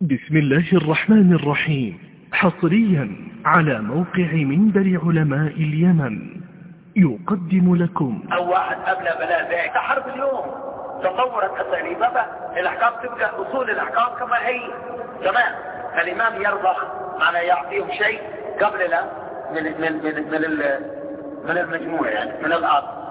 بسم الله الرحمن الرحيم. حصريا على موقع منبر علماء اليمن يقدم لكم أو واحد قبل بلاء ذلك تحرب اليوم تطورت أساليبها الأحكام تبقى أصول الأحكام كما هي تمام. الإمام يرضى معنى يعطيهم شيء قبل لا من المجموع يعني من الأرض،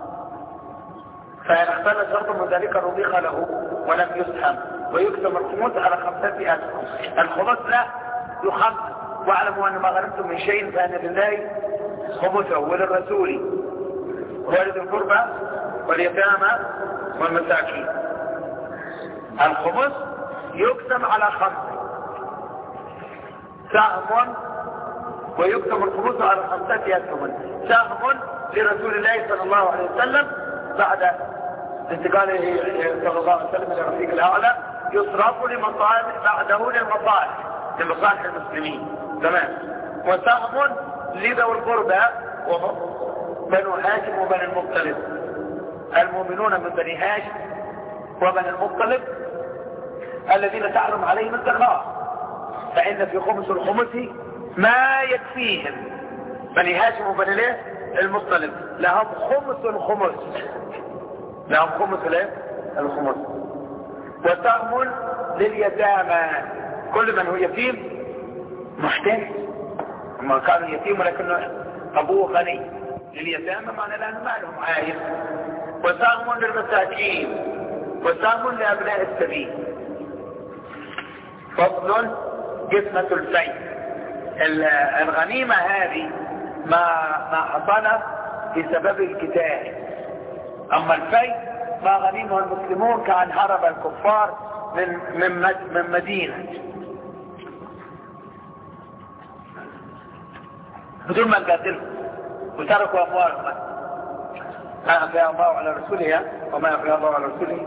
فإن اختل شرط من ذلك رضيخ له ولم يسهم ويكتب الخمس على 5 أسهم. الخمس لا يخمس، واعلموا أن ما غنمتم من شيء فأن لله خمسه وللرسول ولذي القربى واليتامى والمساكين. الخمس يقسم على 5 سهم ويكتب الخمس على 5 أسهم. سهم لرسول الله صلى الله عليه وسلم بعد انتقاله صلى الله عليه وسلم الى الرفيق الاعلى يصرف لمصالح بعده لمصالح المسلمين تمام. وسهم لذوي القربى وهم بنو هاشم وبني المطلب، المؤمنون من بني هاشم وبني المطلب الذين تحرم عليهم الزكاة، فإن في خمس الخمس ما يكفيهم. بني هاشم وبني المطلب لهم خمس الخمس، لهم خمس الخمس. وسهم لليتامى، كل من هو يتيم محتاج، ما كانوا يتيم ولكن ابوه غني، لليتامى معنى لانه ما لهم عائل. وسهم للمساكين وسهم لابناء السبيل. فصل قسمة الفيء. الغنيمة هذه ما حصل بسبب القتال، اما الفيء ما غنمه المسلمون كأن هرب الكفار من مدينة بدون ما قاتلهم وتركوا اموالهم. ما افاء الله على رسوله وما افاء الله على رسوله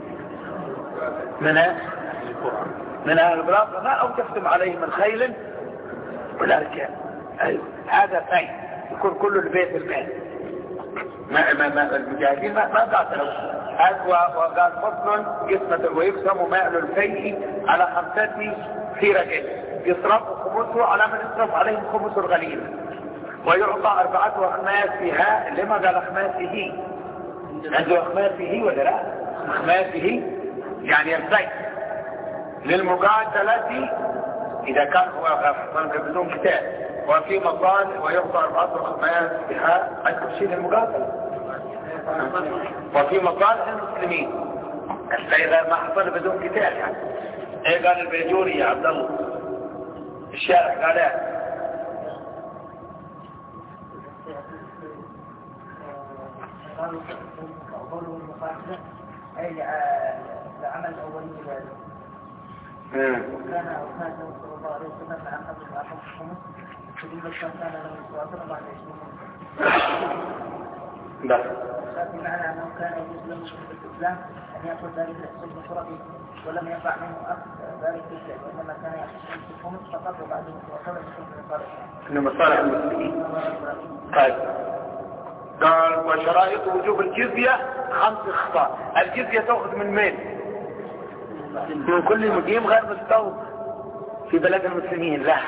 من اهل القرى فما اوجفتم عليه من خيل ولا رجال. هذا فيء يكون كله البيت البيت. ما المجاهدين ما قاتلوا. وقال فصل قسمة ويقسم مال الفيء على 5 في رجل يصرف خمسه على من يصرف عليهم خمس الغنيمة، ويعطى 4 أخماس فيها. لما قال أخماسه؟ عنده أخماسه ولا لا؟ أخماسه يعني الفيء للمقاتلة إذا كان هو بدون قتال، وفي مقال ويعطى 4 أخماس فيها أكثر شيء للمقاتلة، وفي مصالح المسلمين. فإذا ما حصل بدون قتال يعني. ايه قال البيجوري يا عبد الله الشارع قال ايه لعمل اولي ذلك. وكان صلى الله عليه وسلم مع قبل الأخذ الخمس فلما كان له الصلاة بعد 20 لا بمعنى أنه كان يجوز له في الإسلام أن يأخذ ذلك الحصول بشرطه ولم يقع منه أخذ ذلك الشيء، وإنما كان يأخذ في الخمس فقط وبعده وصل من مصالح المسلمين. طيب قال وشرائط وجوب الجزية 5 خصال. الجزية تأخذ من مين؟ من كل مقيم غير مستوطن في بلد المسلمين. لا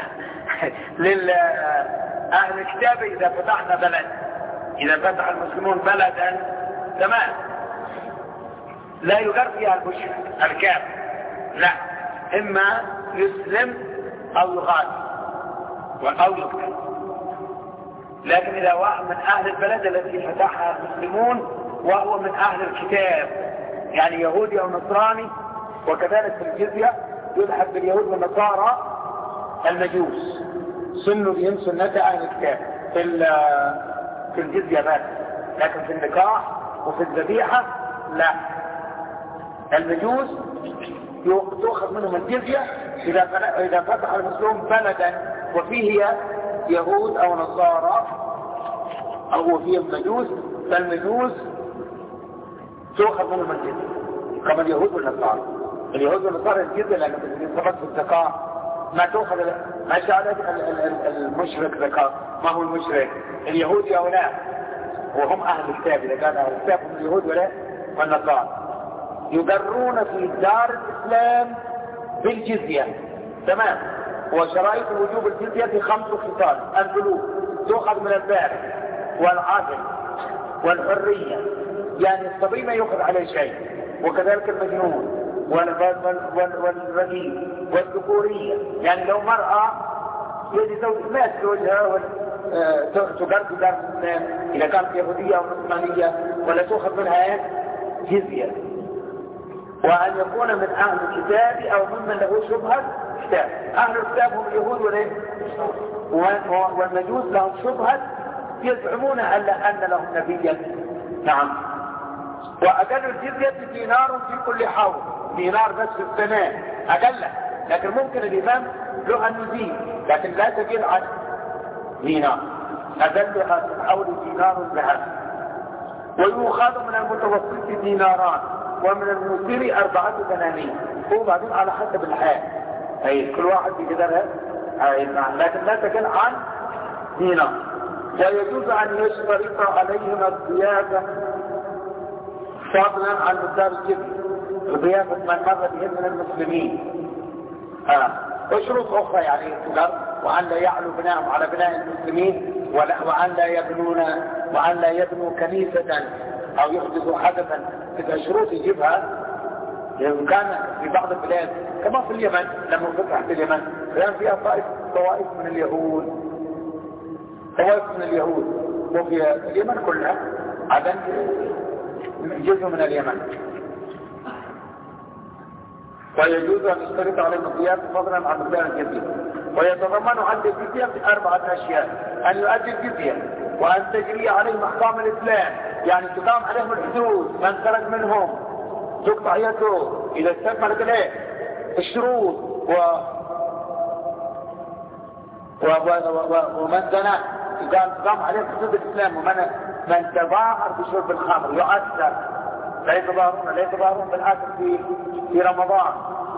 لأهل الكتاب إذا فتحنا بلد، إذا فتح المسلمون بلدا تمام لا يقر فيها المشرك الكافر، لا، إما يسلم أو يغادر أو يقتل. لكن إذا واحد من أهل البلد التي فتحها المسلمون وهو من أهل الكتاب يعني يهودي أو نصراني، وكذلك في الجزية يلحق باليهود والنصارى المجوس سنوا بهم سنة أهل الكتاب في الجزية بس، لكن في النكاح وفي الذبيحة لا. المجوس تأخذ منهم الجزية إذا فتح المسلمون بلدا وفيه يهود أو نصارى أو فيهم مجوس، فالمجوس تأخذ منهم الجزية كما اليهود والنصارى. اليهود والنصارى الجزية لأنه ثبت في الزكاة ما تأخذ، ما شاء المشرك زكاة. ما هو المشرك؟ اليهود هؤلاء وهم أهل الكتاب. إذا كان أهل الكتاب هم اليهود ولا والنصارى يقرون في دار الإسلام بالجزية. تمام. وشرائط وجوب الجزية 5 خصال: البلوغ، تؤخذ من البالغ، والعاقل، والحرية، يعني الصبي ما يؤخذ عليه شيء، وكذلك المجنون والرجيم، والذكورية، يعني لو مرأة يجي زوج ما تزوجها تقرب دار الإسلام إذا كانت يهودية أو نصرانية، ولا تؤخذ منها جزية. وأن يكون من أهل الكتاب أو ممن له شبهة كتاب. أهل الكتاب هم اليهود والمجوس لهم شبهة، يزعمون أن لهم نبيا. نعم. وأقل الجزية دينار في كل حول، دينار بس في السنة أقل، لكن ممكن الإمام له أن يزيد، لكن لا تقل عن دينار. أقلها في الحول دينار ذهب. ويؤخذ من المتوسط ديناران، ومن المسير 4 دنانير. هو بعدين على حسب الحال، أي كل واحد بقدرها، لكن لا تقل عن دينار. ويجوز أن يشترط عليهم الضيافة فضلا عن مقدار الجبن، ضيافة من مر بهم من المسلمين. وشروط أخرى يعني تقر، وأن لا يعلو بناءهم على بناء المسلمين، وأن لا يبنوا كنيسة أو يحدثوا حدثا. إذا شروط يجيبها، لأنه كان في بعض البلاد كما في اليمن لما فتحت اليمن كان فيها طوائف من اليهود، وفي اليمن كلها عدن جزء من اليمن. ويجوز أن يشترط عليهم الضيافة فضلا عن مقدار الجزية. ويتضمن عند الجزية 4 أشياء: أن يؤدي الجزية، وأن تجري عليهم أحكام الإسلام، يعني تقام عليهم الحدود، من خرج منهم تقطع يده إذا استكملت له الشروط، ومن زنى تقام عليهم حدود الإسلام، ومن تظاهر بشرب الخمر يؤثر، لا يتظاهرون بالآثر في رمضان.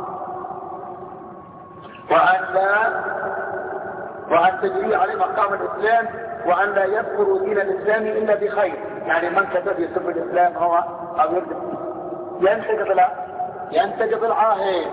وأن تجري عليهم أحكام الإسلام، وأن لا يذكروا دين الإسلام إلا بخير، يعني من كتب يسب الإسلام هو أو ينتجب العاهد.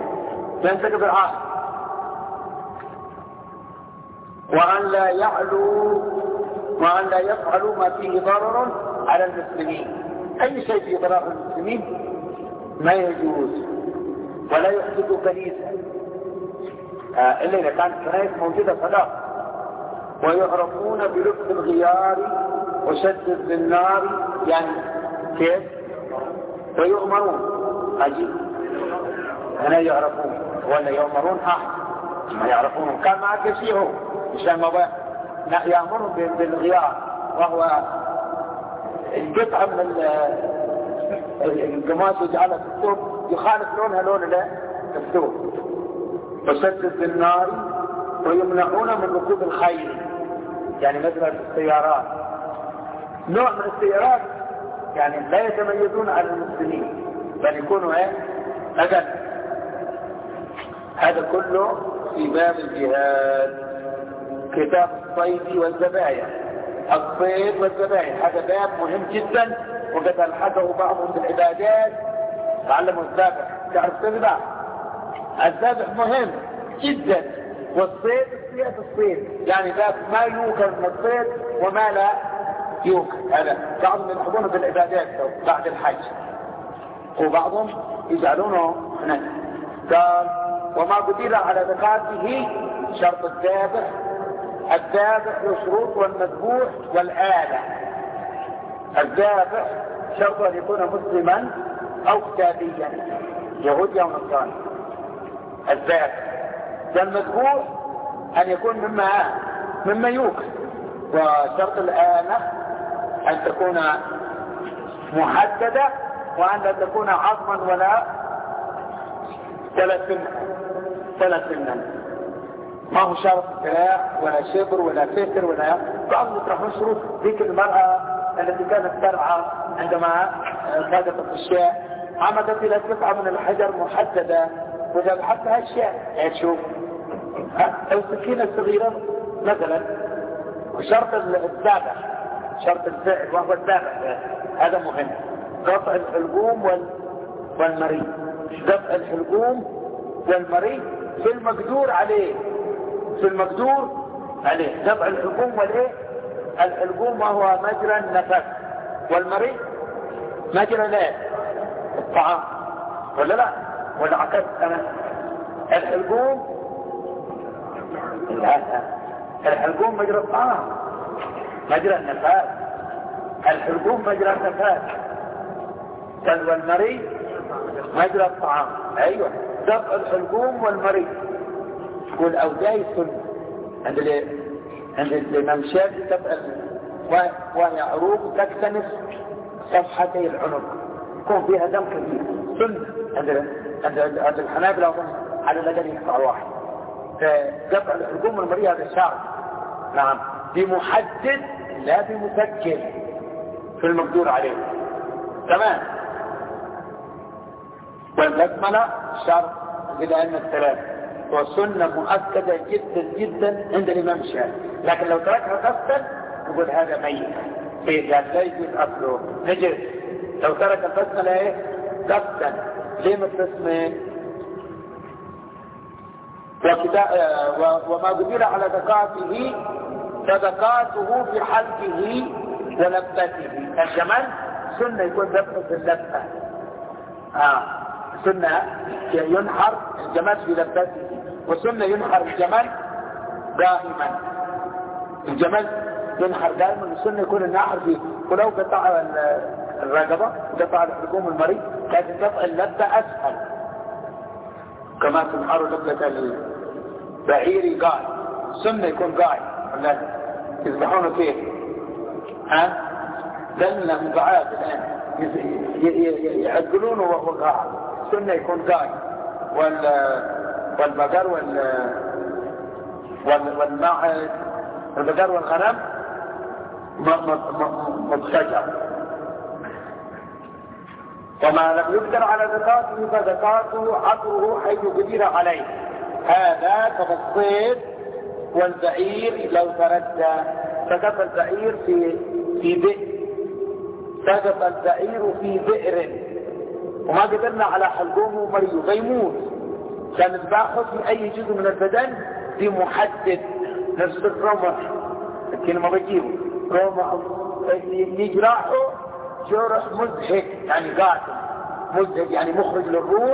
وأن لا يفعلوا ما فيه ضرر على المسلمين، أي شيء فيه ضرر على المسلمين ما يجوز. ولا يحدثوا كنيسة إلا إذا كانت كنائس موجودة فلا. ويعرفون بلبس الغيار وشد الزنار، يعني كيف؟ ويؤمرون عجيب هنا يعرفون ولا يؤمرون ما يعرفون. كان معك شيء مشان ما يأمرهم بالغيار، وهو القطعة من القماش يجعلها في الثوب يخالف لونها لون الثوب. وشد الزنار. ويمنعون من ركوب الخيل، يعني مثلا في السيارات، نوع من السيارات يعني لا يتميزون عن المسلمين بل يكونوا أقل. هذا كله في باب الجهاد. كتاب الصيد والذبائح. الصيد والذبائح هذا باب مهم جدا، وقد ألحقه بعضهم بالعبادات. تعلموا الذبح، تعرف تذبح؟ الذبح مهم جدا. والصيد الصيد يعني باب ما يوكل من الصيد وما لا يوكل. هذا بعضهم يلحقونه بالعبادات بعد الحج، وبعضهم يجعلونه هناك. قال: وما قدر على ذكاته شرط الذابح والشروط والمذبوح والآلة. الذابح شرط أن يكون مسلما أو كتابيا، يهودي أو نصراني. الذابح. والمذبوح أن يكون مما يوكل. وشرط الآلة أن تكون محددة، وأن لا تكون عظما ولا سنا. ما هو شرط كلاع ولا شبر ولا فتر ولا بعض يطرحون شروط. ذيك المرأة التي كانت ترعى عندما صادت الشاء عمدت إلى قطعة من الحجر محددة وذبحتها الشاء. تشوف السكينة الصغيرة مثلا. وشرط الذبح شرط الفعل وهو الذبح، هذا مهم. قطع الحلقوم والمريض. قطع الحلقوم والمريض في المقدور عليه، في المقدور عليه. دفع الحلقوم والايه؟ الحلقوم وهو مجرى النفس، والمريض مجرى الايه؟ الطعام، ولا لا؟ ولا عكست انا؟ الحلقوم لا، الحلقوم مجرى الطعام، مجرى النفس. الحلقوم مجرى النفس، والمريض مجرى الطعام. ايوه، دفع الحلقوم والمريض. والاوداي السنه عند الامام الشافعي دفع، وهي عروق تكتنف صفحتي العنق، يكون فيها دم كثير، سنه عند الحنابلة على الاقل يقطع واحد. فدفع الحلقوم والمريض هذا شرط، نعم، بمحدد لا بمسكر في المقدور عليه. تمام. والبسملة شرط بالأئمة الثلاثة، وسنة مؤكدة جدا جدا عند الإمام الشافعي، لكن لو تركها قصدا نقول هذا ميت، يعني لا يجوز أصله نجس. لو ترك البسملة ايه قصدا، ليه ما تسمى؟ وما قدر على ذكاته فذكاته في حلقه ولبته. الجمل سنة يكون ذبحه في اللبة، سنة ينحر الجمل في لبته، وسنة ينحر الجمل دائما. الجمل ينحر دائما، والسنة يكون النحر فيه. ولو قطع الرقبة قطع الحلقوم المريض، لكن قطع اللبة أسهل، كما تنحر لبة البعير قاعد. سنة يكون قاعد، ولا يذبحونه كيف؟ لأنه مقعاد الآن يعقلونه وهو قاعد. سنة يكون قاعد، والبقر والماعز، البقر والغنم مضطجع. وما لم يقدر على زكاته فزكاته عطره حيث قدر عليه. هذا كالصيد والبعير لو تردى. سقط البعير في بئر، سقط البعير في بئر وما قدرنا على حلقومه ومريض فيموت، كان نذبحه في اي جزء من البدن بمحدد. نفس الرمح لكن ما بجيبه رمح يجرحه جرح مزهق، يعني قاتل مزهق، يعني مخرج للروح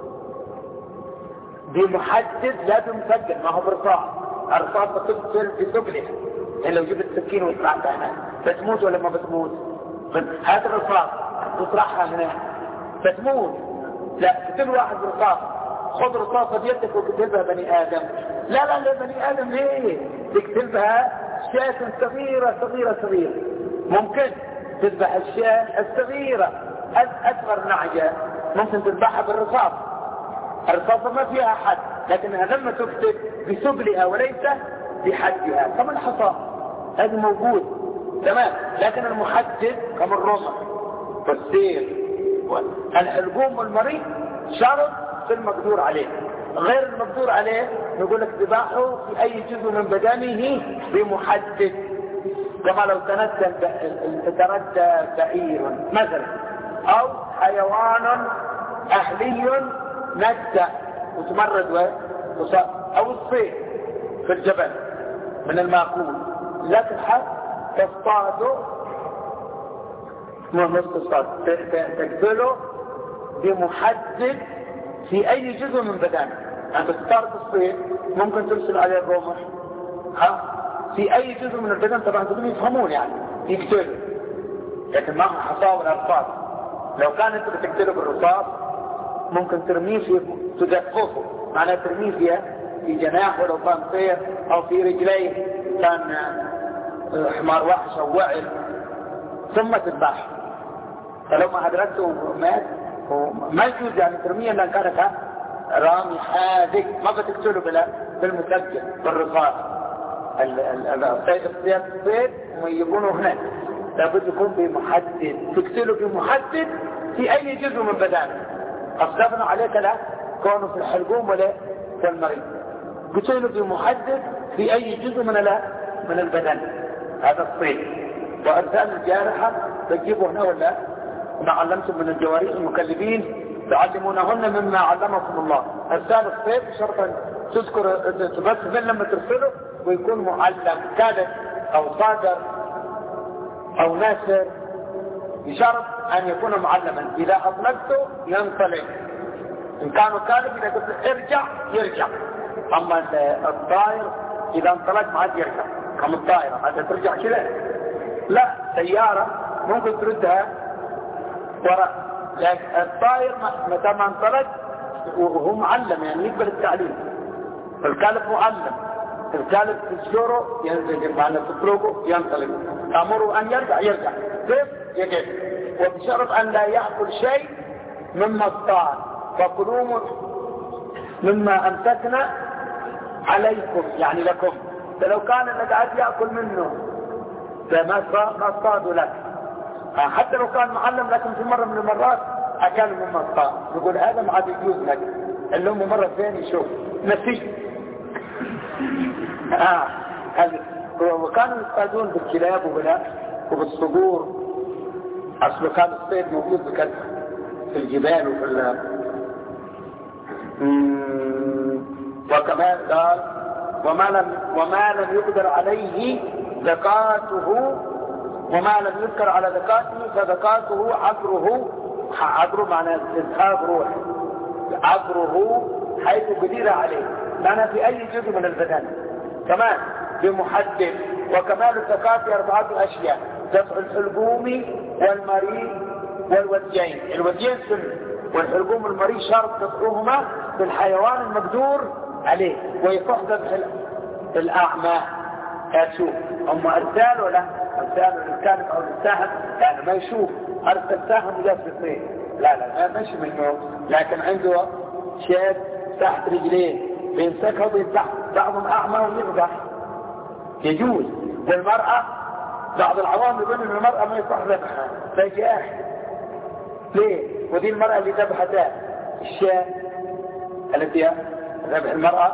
بمحدد لا بمسجل، ما هو برصاص. الرصاص بتقتل بسبله، يعني لو جبت سكين وطلعتها هنا بتموت ولا ما بتموت؟ هات الرصاص تطرحها هنا فتموت. لا، قتل واحد برصاص، خذ رصاصة بيدك وقتلبها بني آدم. لا بني آدم ليه؟ تقتلبها شاة صغيرة صغيرة صغيرة. ممكن تذبح الشاة الصغيرة أصغر نعجة، ممكن تذبحها بالرصاص. الرصاصة ما فيها حد، لكنها لما تقتل بسبلها وليس بحدها، كما الحصى هذا موجود. تمام. لكن المحدد كما الرمح والسيف الحلقوم والمريض شرط في المقدور عليه. غير المقدور عليه نقول لك ذبحه في اي جزء من بدنه بمحدد، كما لو تردى بعير مثلا، او حيوان اهلي ندى وتمرد او الصيد في الجبل من المأكول، لا تبحث تصطاده، مش تصطاد، تقتله بمحدد في اي جزء من بدنه. انت تصطاد الصيد ممكن ترسل عليه الرمح في اي جزء من البدن، طبعا تقول يفهمون يعني يقتله، لكن ما هو حصاه ولا رصاص. لو كان انت بتقتله بالرصاص ممكن ترميه في تدفقه، معناه ترميه فيها في جناح ولو كان طير، او في رجليه كان حمار وحش او وعر، ثم تذبحه. فلو ما أدركته مات ما يجوز يعني ترميه، لأن كانت رامي حادق، ما بتقتله بالمسجل بالرصاص. الصيد ويكونوا هناك لابد يكون بمحدد، تقتله بمحدد في أي جزء من بدنه. أصدفنا عليك لا كونه في الحلقوم ولا في المريض، قتله بمحدد في أي جزء من البدن. هذا الصيد. وأرسال الجارحة تجيبه هنا ولا ما علمتم من الجوارح المكلبين تعلمونهن مما علمكم الله. الثالث صيد بشرط أن تذكر تبث لما ترسله ويكون معلم كاذب أو صادر أو ناسر، بشرط أن يكون معلما. إذا أطلقته ينطلق، إن كانوا كاذب إذا قلت ارجع يرجع. أما الطائر إذا انطلق ما عاد يرجع، كم الطائرة عاد ترجع كذا. لا، سيارة ممكن تردها وراء، لكن الطائر متى ما انطلق وهو معلم يعني يقبل التعليم. الكلب معلم، الكلب تسجره ينزل معنا تطلقه ينطلق، تأمره أن يرجع يرجع، كيف يجب. وبشرط أن لا يأكل شيء مما اصطاد، فكلوا مما أمسكنا عليكم يعني لكم. فلو كان اللي قاعد يأكل منه فما اصطادوا لك، حتى لو كان معلم لكن في مرة من المرات أكل مما اصطاد، يقول هذا ما عاد يجوز لك، اللي هم مرة ثانية يشوف نسي. وكانوا يصطادون بالكلاب وبالصقور. أصله كان الصيد موجود بكثرة في الجبال وفي وكمان قال وما لم يقدر عليه زكاته، وما لم يذكر على زكاته فزكاته عبره معناه إذهاب روح، عبره حيث قدر عليه، معناه في أي جزء من البدن كمان بمحدد. وكمال الزكاة 4 أشياء: دفع الحلقوم والمريء والوديين. الوديين سنة، والحلقوم والمريء شرط دفعهما بالحيوان المقدور عليه، ويفحذ الأعمى. أشوف هم أرسال ولا أرسال للكلب أو للسهم، يعني ما يشوف أرسل سهم وجاء في الصيد، لا مش منه، لكن عنده شيء تحت رجليه بيمسكها وبيفتح، بعضهم أعمى ويذبح يجوز. والمرأة بعض العوام يقول إن المرأة ما يصح ذبحها فجاء ليه؟ ودي المرأة اللي ذبحتها الشاة التي ذبح المرأة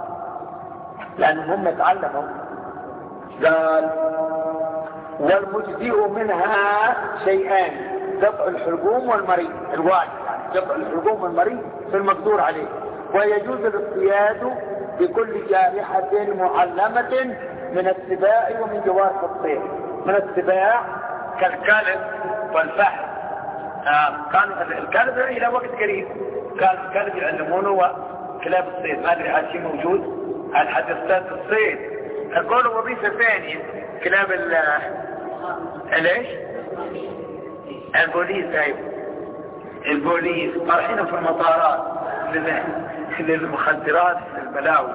لأنهم تعلموا. قال والمجزئ منها شيئان: دفع الحلقوم والمريء، الواجب دفع الحلقوم والمريء في المقدور عليه. ويجوز الاصطياد بكل جارحة معلمة من السباع ومن جوارح الطير. من السباع كالكلب والفحل، كان الكلب إلى وقت قريب كان الكلب يعلمونه وكلاب الصيد، ما أدري هذا شيء موجود على حد الصيد. قالوا وظيفة ثانية كلاب ليش؟ البوليس. أيوه البوليس رايحين في المطارات للمخدرات للبلاوي.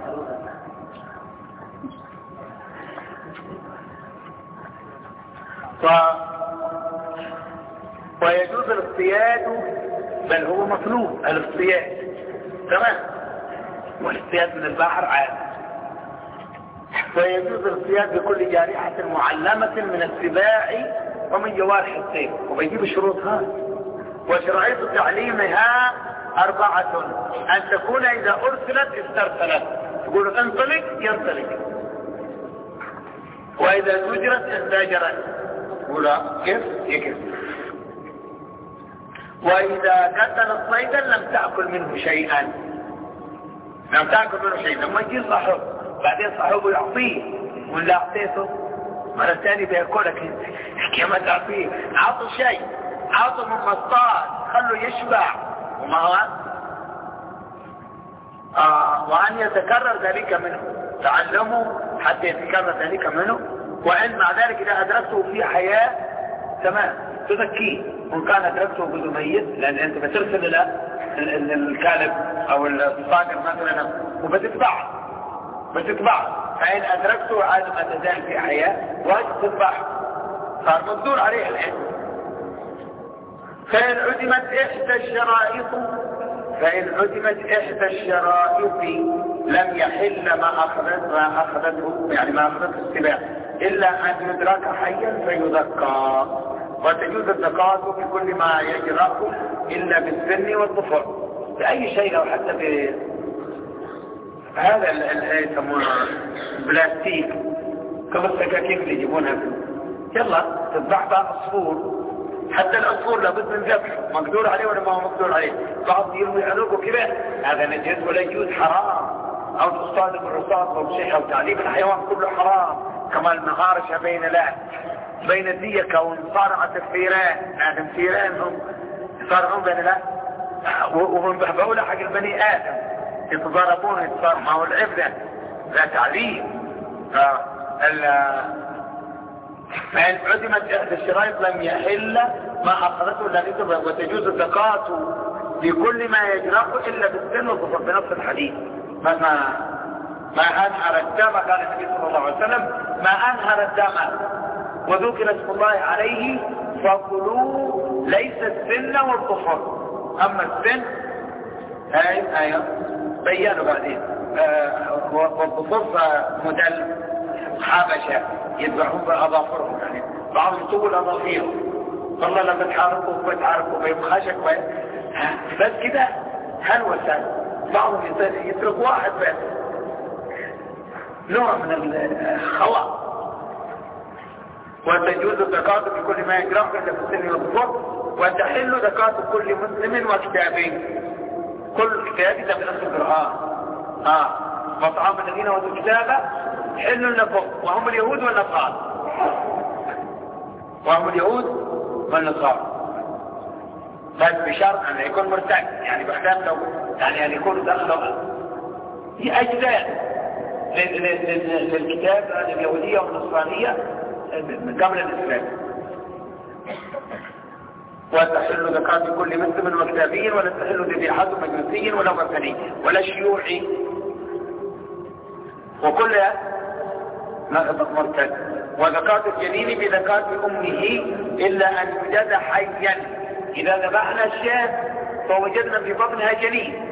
ويجوز الاصطياد، بل هو مطلوب الاصطياد تمام، والاصطياد من البحر عادي. ويجوز الاصطياد بكل جارحة معلمة من السباع ومن جوارح الطير، وبيجيب شروطها. وشرعية تعليمها 4: أن تكون إذا أرسلت استرسلت، تقول انطلق ينطلق، وإذا زجرت ازدجرت، تقول كيف يكف. وإذا قتل صيدا لم تأكل منه شيئا، لم تأكل منه شيئا. لما يجي صاحب بعدين صاحبه يعطيه، ولا أعطيته مرة ثانية بيأكلك كما تعطيه. أعطوا شيء، أعطوا من مصطاد، خلوا يشبع، وما هو وأن يتكرر ذلك منه، تعلموا حتى يتكرر ذلك منه. وإن مع ذلك إذا أدركته في حياة تمام تذكيه، وإن كان أدركته بدون ميت، لأن أنت بترسل إلى الكلب أو الصاقر مثلا بتتبع، فإن أدركته عاد ما تزال في حياة واجب تتبع، صار مقدور عليه الحين. فإن عدمت إحدى الشرائط لم يحل ما أخذته يعني ما أخذته السباع إلا أن يدرك حيا فيذكى. وتجوز الزكاة في كل ما يجرأ إلا بالسن والظفر، بأي شيء أو حتى هذا اللي يسمونه بلاستيك كما السكاكين اللي يجيبونها، يلا تذبح بها عصفور حتى العصفور لابد من ذبحه، مقدور عليه ولا ما هو مقدور عليه. بعض يروي عنقه كذا هذا نجس ولا يجوز، حرام. او تصطاد بالرصاص او شيء او تعذيب الحيوان كله حرام. كما المغارشة بين الديكة ومصارعة الثيران، هذا الثيران هم يصارعون بين لا وهم بهبولة حق البني آدم يتضاربون يتصارعوا، ما هو العبدة لا تعذيب. فإن عدمت إحدى الشرائط لم يحل ما أخذته إلا نسبة، وتجوز الزكاة بكل ما يجرح إلا بالسن والظفر بنص الحديث. ما أنهر الدم، قال النبي صلى الله عليه وسلم ما أنهر الدم وذكر اسم الله عليه فكلوا، ليس السن والظفر. أما السن أيوة بيانوا بعدين، والظفر مدل حبشة يذبحون بأظافرهم، يعني بعضهم يطول أظافيرهم، والله لما تحاربوا بيبخشك بس كده هلوسة. بعضهم يترك واحد بس، نوع من الخواء. وتجوز الزكاة بكل ما يجرح إلا في السن والظفر، وتحل زكاة كل مسلم وكتابين. كل كتاب ده بنص القرآن. وطعام الذين اوتوا الكتاب حل لكم وهم اليهود والنصارى. بس بشرط أن يكون مرتد، يعني بخلاف لو يعني أن يكون دخلوا في أجزاء للكتاب اليهودية والنصرانية من قبل الإسلام. وتحل زكاة كل مسلم وكتابي، ولا تحل ذبيحة مجوسي ولا وثني ولا شيوعي، وكل مرتد. وزكاة الجنين بزكاة أمه إلا أن يوجد حيا. إذا ذبحنا الشاة فوجدنا في بطنها جنين،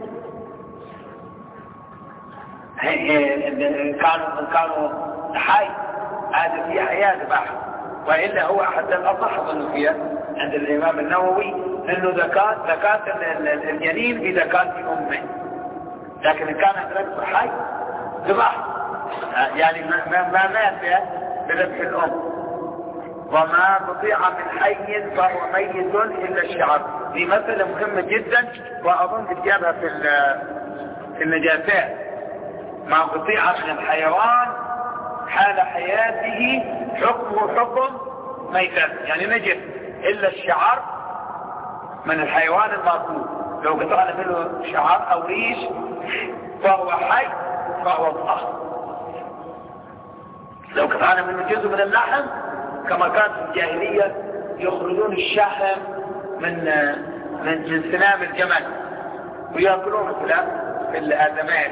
كانوا حي هذا في حياة ذبح، وإلا هو أحد الأصح ظنوا فيها عند الإمام النووي أنه زكاة الجنين بزكاة أمه. لكن إن كان ذلك حي ذبح، يعني ما مات بذبح الأم. وما قطيع من حي فهو ميت إلا الشعر. دي مسألة مهمة جدا، وأظن تجابها في النجاسات. ما قطيع من الحيوان حال حياته حكمه حكم ميتة، يعني نجس، إلا الشعر من الحيوان المأكول. لو قطعنا منه شعر أو ريش فهو حي فهو طاهر. لو قطعنا منه جزء من اللحم كما كان في الجاهلية يخرجون الشحم من سنام الجمل ويأكلون مثلا في الآدمات،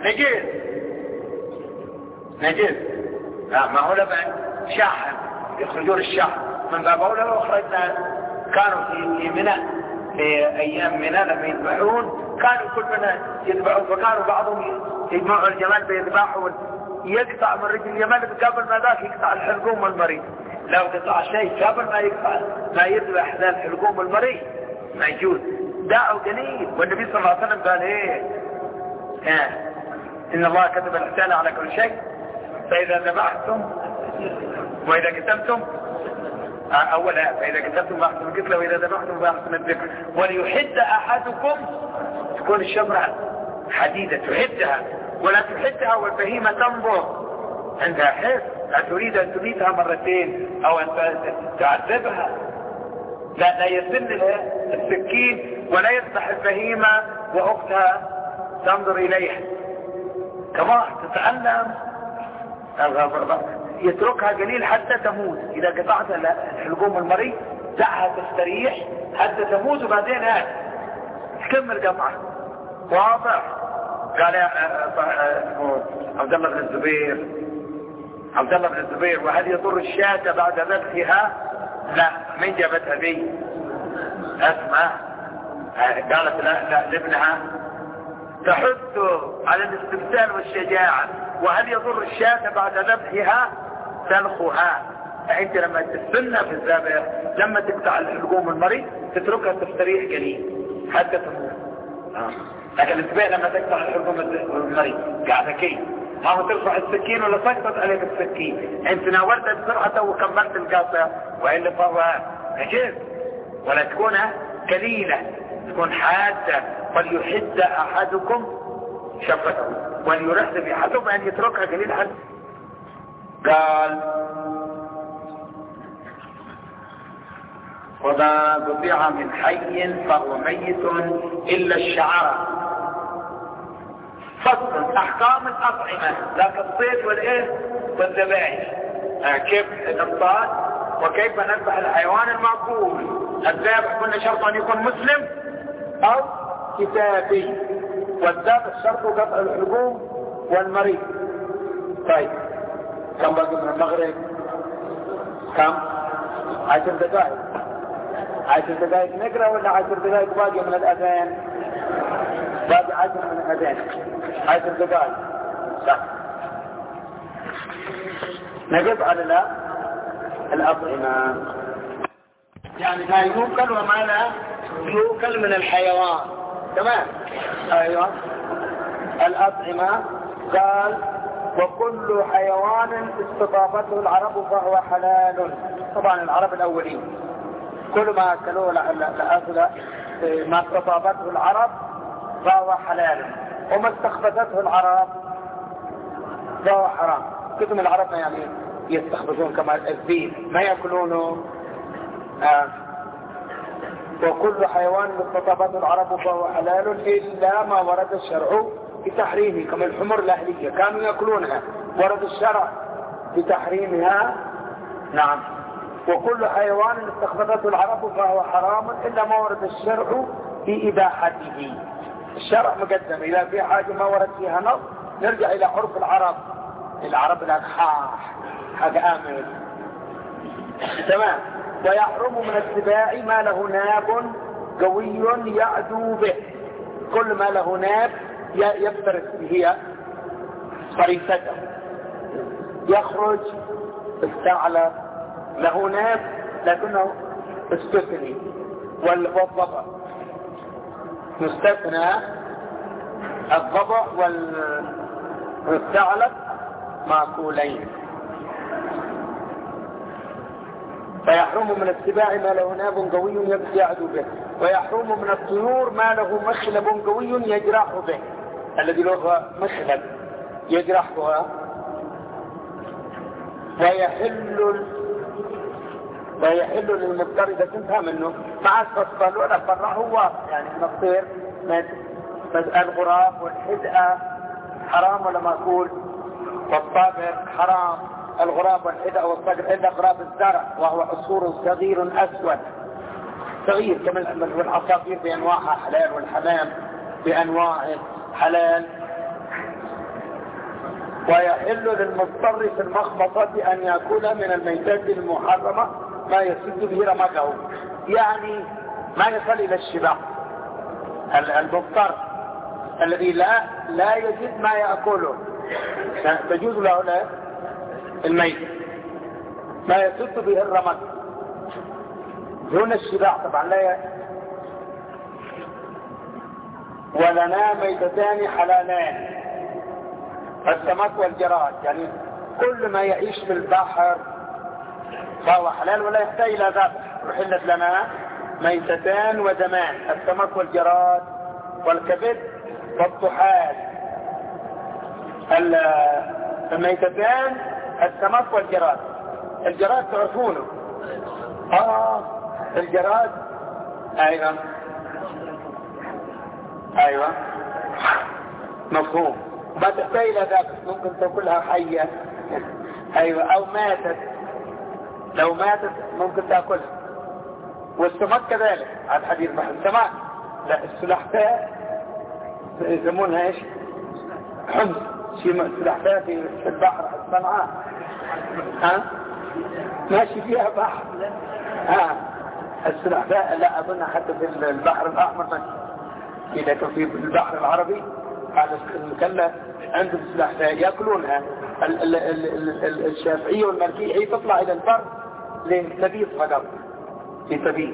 نجس. ما هو لبن شحم، يخرجون الشحم من باب أولى. وأخرجنا كانوا في منى في أيام منى لما يذبحون كانوا كل منى يذبحون، فكانوا بعضهم يجمعوا الجمال بيذبحوا يقطع من رجل الجمال قبل ما ذاك يقطع الحلقوم والمريض. لو قطع شيء قبل ما يذبح ذا الحلقوم والمريض ما يجوز. داعوا جنين، والنبي صلى الله عليه وسلم قال إن الله كتب الإحسان على كل شيء، فإذا ذبحتم وإذا كتبتم أولا فإذا كتبتم فأحسنوا القتلة، وإذا ذبحتم فأحسنوا الذبح. وليحد أحدكم، تكون الشمرة حديدة تحدها، ولا تحدها والبهيمة تنظر عندها حس، لا تريد أن تميتها مرتين أو أن تعذبها. لا يسن السكين ولا يذبح البهيمة وأختها تنظر إليها، كما تتعلم يتركها قليل حتى تموت. إذا قطعت الحلقوم المريض دعها تستريح حتى تموت، وبعدين تكمل قطعة. واضح؟ قال يا عبد الله بن الزبير وهل يضر الشاة بعد ذبحها؟ لا. من جابتها ذي؟ أسمع. قالت لا لابنها تحث على الاستبسال والشجاعة. وهل يضر الشاة بعد ذبحها؟ تنخها. فأنت لما تستنى في الذبح لما تقطع الحلقوم المريض تتركها تستريح قليل حتى تموت. لكن الذبح لما تقطع الحلقوم المريض قاعدة كي ما هو ترفع السكين ولا تسقط عليك السكين، انت ناولتها بسرعة وكملت القطع، وإلا فهو عجيب، ولا تكون كليلة، تكون حادة. فليحد احدكم شفته وليرحب احدكم ان يتركها قليل حد. قال وما قطع من حي فهو ميت الا الشعر. فصل احكام الاطعمة، ذاك الصيد والايه والذبائح، كيف نصطاد وكيف نذبح الحيوان المأكول. الذابح قلنا شرط ان يكون مسلم او كتابي، والذابح شرط قطع الحبوب والمريض. طيب كم باقي من المغرب؟ كم؟ 10 دقائق. 10 دقائق نقرأ ولا 10 دقائق باقي من الأذان؟ باقي 10 من الأذان. 10 دقائق صح. نقف على الأطعمة، يعني ما يوكل وما لا يوكل من الحيوان. تمام. ايوه الأطعمة. قال وكل حيوان استضافته العرب فهو حلال. طبعا العرب الأولين كل ما أكلوه لأكل ما استضافته العرب فهو حلال، وما استخبثته العرب فهو حرام. كتم العرب ما يعني يستخبثون كما الذئب ما يأكلونه. وكل حيوان استضافته العرب فهو حلال إلا ما ورد الشرع بتحريمه، كما الحمر الأهلية كانوا يأكلونها، ورد الشرع بتحريمها. نعم. وكل حيوان استخبثته العرب فهو حرام إلا ما ورد الشرع بإباحته. الشرع مقدم، إذا في حاجة ما ورد فيها نص نرجع إلى عرف العرب. العرب الأكحاح حاجة آمن. تمام. ويحرم من السباع ما له ناب قوي يعدو به. كل ما له ناب يفترس به فريسته، يخرج استعلى له ناب لكنه استثني. والضبع مستثنى، الضبع والثعلب مأكولين. فيحرم من السباع ما له ناب قوي يعدو به، ويحرم من الطيور ما له مخلب قوي يجرح به. الذي له مخلب يجرح بها. ويحل للمضطر إذا كنتها منه مع الفصل ولا فرع هو يعني من الطير، الغراب والحدأة حرام ولا مأكول؟ والطابر حرام. الغراب والحدأة والصقر إلا غراب الزرع وهو عصفور صغير أسود صغير، كما والعصافير بأنواعها حلال، والحمام بأنواعه حلال. ويحل للمضطر في المخمصة أن يأكل من الميتات المحرمة ما يسد به رمقه، يعني ما يصل إلى الشبع. المضطر الذي لا يجد ما يأكله تجوز له الميت ما يسد به الرمق دون الشبع طبعا. لا ولنا ميتتان حلالان، السمك والجراد، يعني كل ما يعيش في البحر فهو حلال ولا يحتاج إلى ذبح. وحلت لنا ميتتان ودمان، السمك والجراد والكبد والطحال. الميتتان السمك والجراد. الجراد تعرفونه؟ الجراد ايوه مفهوم. ما تحتاج الى ذبح، ممكن تاكلها حيه ايوه، او ماتت، لو ماتت ممكن تاكلها. والسمك كذلك على حديث بحر السمك. لا السلحفاة يسمونها ايش؟ حمص. السلحفاة في البحر الصنعاء ماشي فيها بحر. السلحفاة لا اظن حتى في البحر الاحمر ماشي. اذا كان في البحر العربي على المكلف عندهم سلحفاة ياكلونها. الشافعية والمالكية هي تطلع الى البر للتبيض فقط، لتبيض.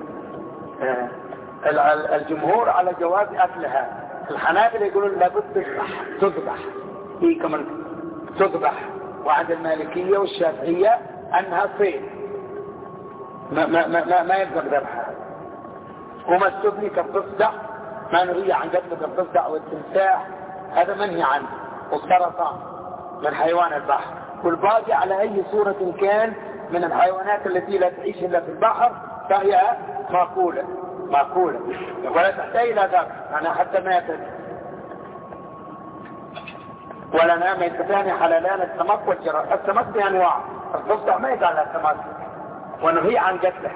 الجمهور على جواز اكلها. الحنابلة يقولون لابد تذبح، هي كمان تذبح. وعند المالكية والشافعية انها صيد. ما يلزم ذبحها. وما استبني كالضفدع، ما نهي عن قتل الضفدع والتمساح، هذا منهي عنه. والسرطان من حيوان البحر، والباقي على أي صورة كان من الحيوانات التي لا تعيش إلا في البحر فهي مأكولة ولا تحتاج إلى ذبح، أنا حتى ما يتدي. ولا نام يتفاني حلالان السمك والجراد. السمك بأنواع، الضفدع ما يدعى على السمك ونهي عن قتله.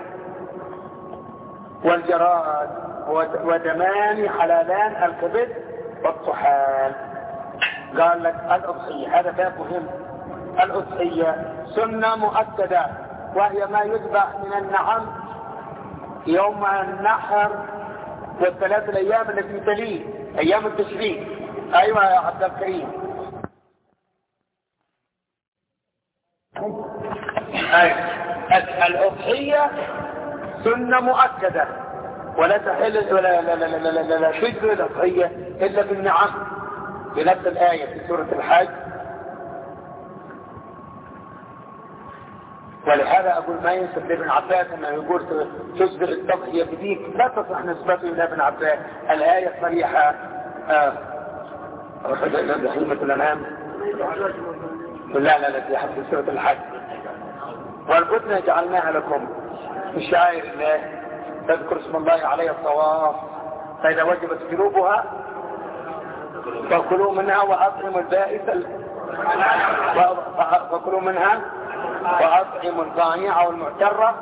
والجراد ودمان حلالان الكبد والطحال. قال لك الأضحية، هذا باب مهم. الأضحية سنة مؤكدة، وهي ما يذبح من النعم يوم النحر والثلاث الأيام التي تليه أيام التشريق. أيوة يا عبد الكريم. الأضحية سنة مؤكدة، ولا تحل ولا تجري الأضحية إلا بالنعم، بنفس الآية في سورة الحج. ولهذا أقول ما ينسب لابن عباس أنه يقول تجبر التضحية بديك، لا تصح نسبته إلى ابن عباس. الآية صريحة. بحيمة الأنعام لا في حد سورة الحج. والبدن جعلناها لكم من شعائر الله، تذكر اسم الله عليه الطواف، فإذا وجبت جنوبها فكلوا منها وأطعموا البائس فكلوا منها وأطعموا القانع والمعترة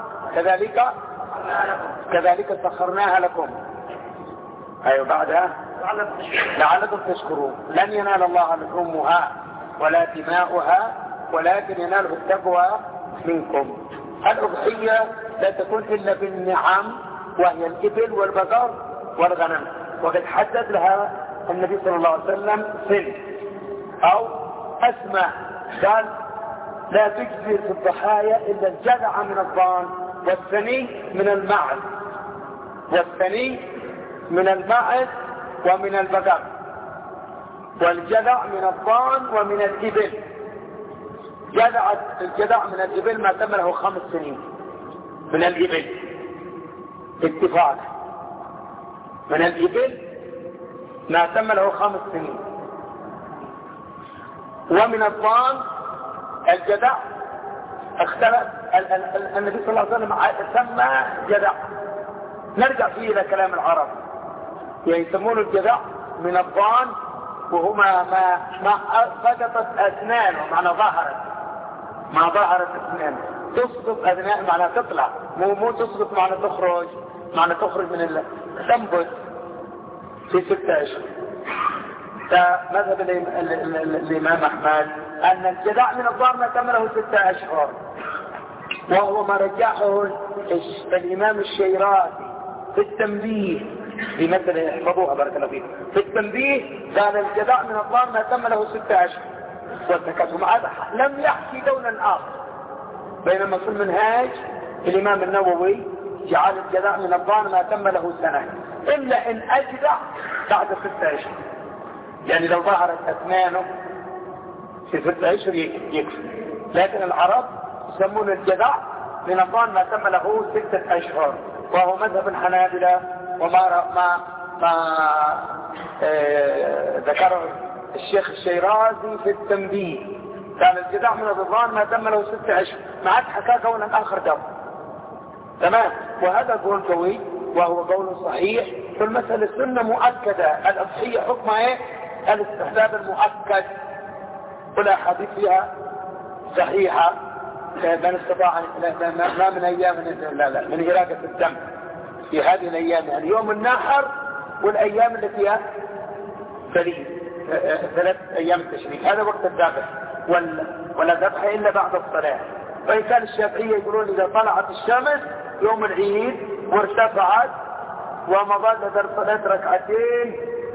كذلك سخرناها لكم. أيوة بعدها لعلكم تشكرون. لن ينال الله لحومها ولا دماؤها ولكن يناله التقوى منكم. الأضحية لا تكون إلا بالنعم، وهي الإبل والبقر والغنم. وقد حدد لها النبي صلى الله عليه وسلم سن أو أسماء، قال لا تجزي في الضحايا إلا الجذع من الضان والثني من المعز ومن البقر، والجذع من الضان ومن الإبل. الجذع من الإبل ما تم له 5 سنين من الإبل اتفاق، من الإبل ما تم له 5 سنين. ومن الضان الجذع اختلف النبي صلى الله عليه وسلم سمى جذع. نرجع فيه إلى كلام العرب، يسمون الجذع من الضان وهما ما سقطت أسنانه، معنى ظهرت أسنانه. تسقط أسنانه معنى تطلع، مو تسقط معنى تخرج من تنبت في 6 أشهر. فمذهب الإمام أحمد أن الجذع من الضان ما تم له 6 أشهر، وهو ما رجحه الإمام الشيرازي في التنبيه بمثل يحفظوها بارك الله فيكم. في التنبيه قال الجذع من الضان ما تم له 6 أشهر والتكاثم. هذا لم يحكي دونا آخر، بينما في المنهاج الإمام النووي جعل الجذع من الضان ما تم له 1 سنة إلا إن أجدع بعد 6 أشهر. يعني لو ظهرت أسنانه في 6 أشهر يكفي. لكن العرب يسمون الجذع من الضان ما تم له 6 أشهر، وهو مذهب الحنابلة. وما ذكره الشيخ الشيرازي في التنبيه قال الجذع من الضان ما تم له 6 أشهر، ما عاد حكى قولا آخر دم. تمام. وهذا قول قوي وهو قول صحيح في المسألة. السنة مؤكدة. الأضحية حكمها ايه؟ الاستحباب المؤكد، والأحاديث فيها صحيحة. من استطاع ما من أيام من إراقة الدم في هذه الأيام، يعني يوم النحر والأيام التي فيها 3 أيام التشريق، هذا وقت الذبح. ولا ذبح إلا بعد الصلاة. وإن كان الشافعية يقولون إذا طلعت الشمس يوم العيد وارتفعت ومضى قدر صلاة ركعتين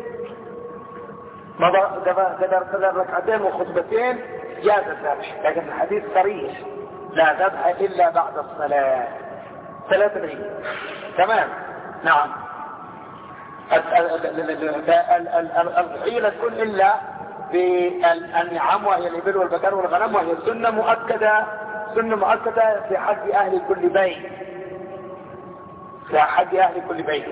وخطبتين جاز الذبح. لكن الحديث صريح لا ذبح إلا بعد الصلاة 3 العيد. تمام. نعم. الضحية لا تكون إلا بالنعم، وهي الإبل والبقر والغنم، وهي سنة مؤكدة في حق أهل كل بيت. لأحد أهل كل بيت.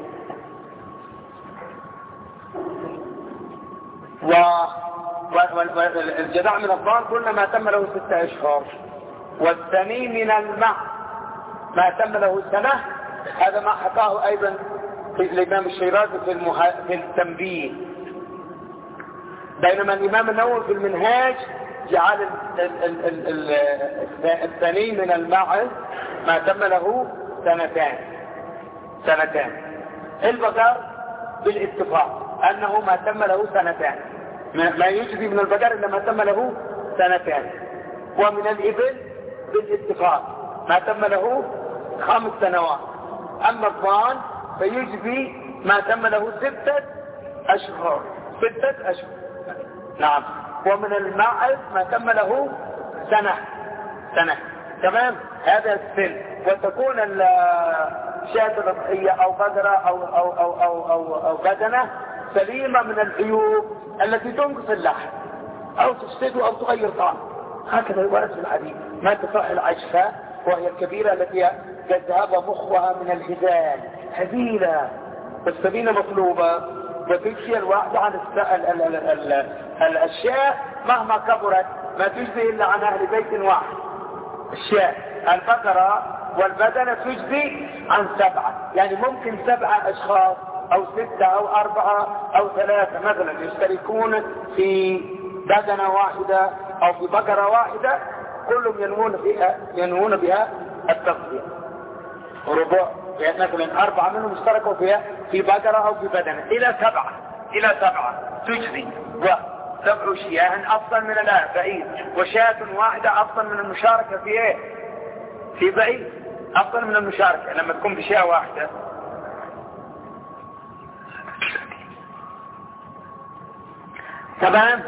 والجذع من الضان كل ما تم له 6 أشهر. والثني من المعز ما تم له سنة. هذا ما حكاه أيضا في الإمام الشيرازي في التنبيه. بينما الإمام النووي في المنهاج جعل الثني من المعز ما تم له 2 البقر بالاتفاق أنه ما تم له 2 ما يجزي من البقر إلا ما تم له 2 ومن الإبل بالاتفاق ما تم له 5 سنوات. أما الضان فيجزي ما تم له 6 أشهر. 6 أشهر. نعم. ومن الماعز ما تم له سنة. تمام. هذا السن. وتكون شاة الأضحية أو بقرة أو بدنة سليمة من العيوب التي تنقص اللحم أو تفسده أو تغير طعم. هكذا يورد في الحديث. ما تصح العجفاء وهي الكبيرة التي قد ذهب مخها من الهزال هزيلة والسمينة مطلوبة وتجزي الواحدة عن الأشياء مهما كبرت ما تجزي إلا عن أهل بيت واحد. الشاة البقرة والبدنة تجزي عن 7 يعني ممكن 7 أشخاص أو 6 أو 4 أو 3 مثلا يشتركون في بدنة واحدة أو في بقرة واحدة كلهم ينوون بها التغذية. ربع مثلا 4 منهم اشتركوا فيها في بقرة أو في بدنة إلى 7 تجزي. و7 شياه أفضل من بعيد وشاة واحدة أفضل من المشاركة في إيه؟ في بعيد أفضل من المشاركة لما تكون بشاة واحدة. تمام.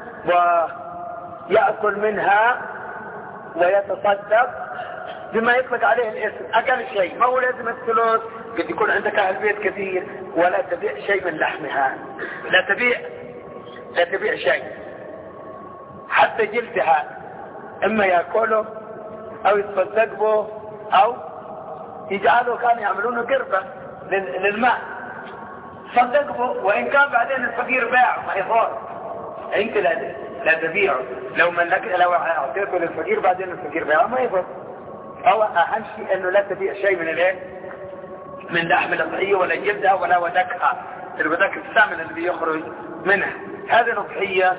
ويأكل منها ويتصدق بما يطلق عليه الاسم أقل شيء. ما هو لازم الثلث. قد يكون عندك أهل بيت كثير ولا تبيع شيء من لحمها. لا تبيع شيء حتى جلدها إما يأكله أو يتصدق به أو يجعله. كانوا يعملونه قربة للماء صدق به وإن كان بعدين الفقير باعه ما يفور. أنت لا تبيعه. لو أعطيته للفقير بعدين الفقير باعه ما يفور. أو أهم شيء أنه لا تبيع شيء من لحم الأضحية ولا جلدها ولا ودكها. الودك الثامن اللي يخرج منها. هذه الأضحية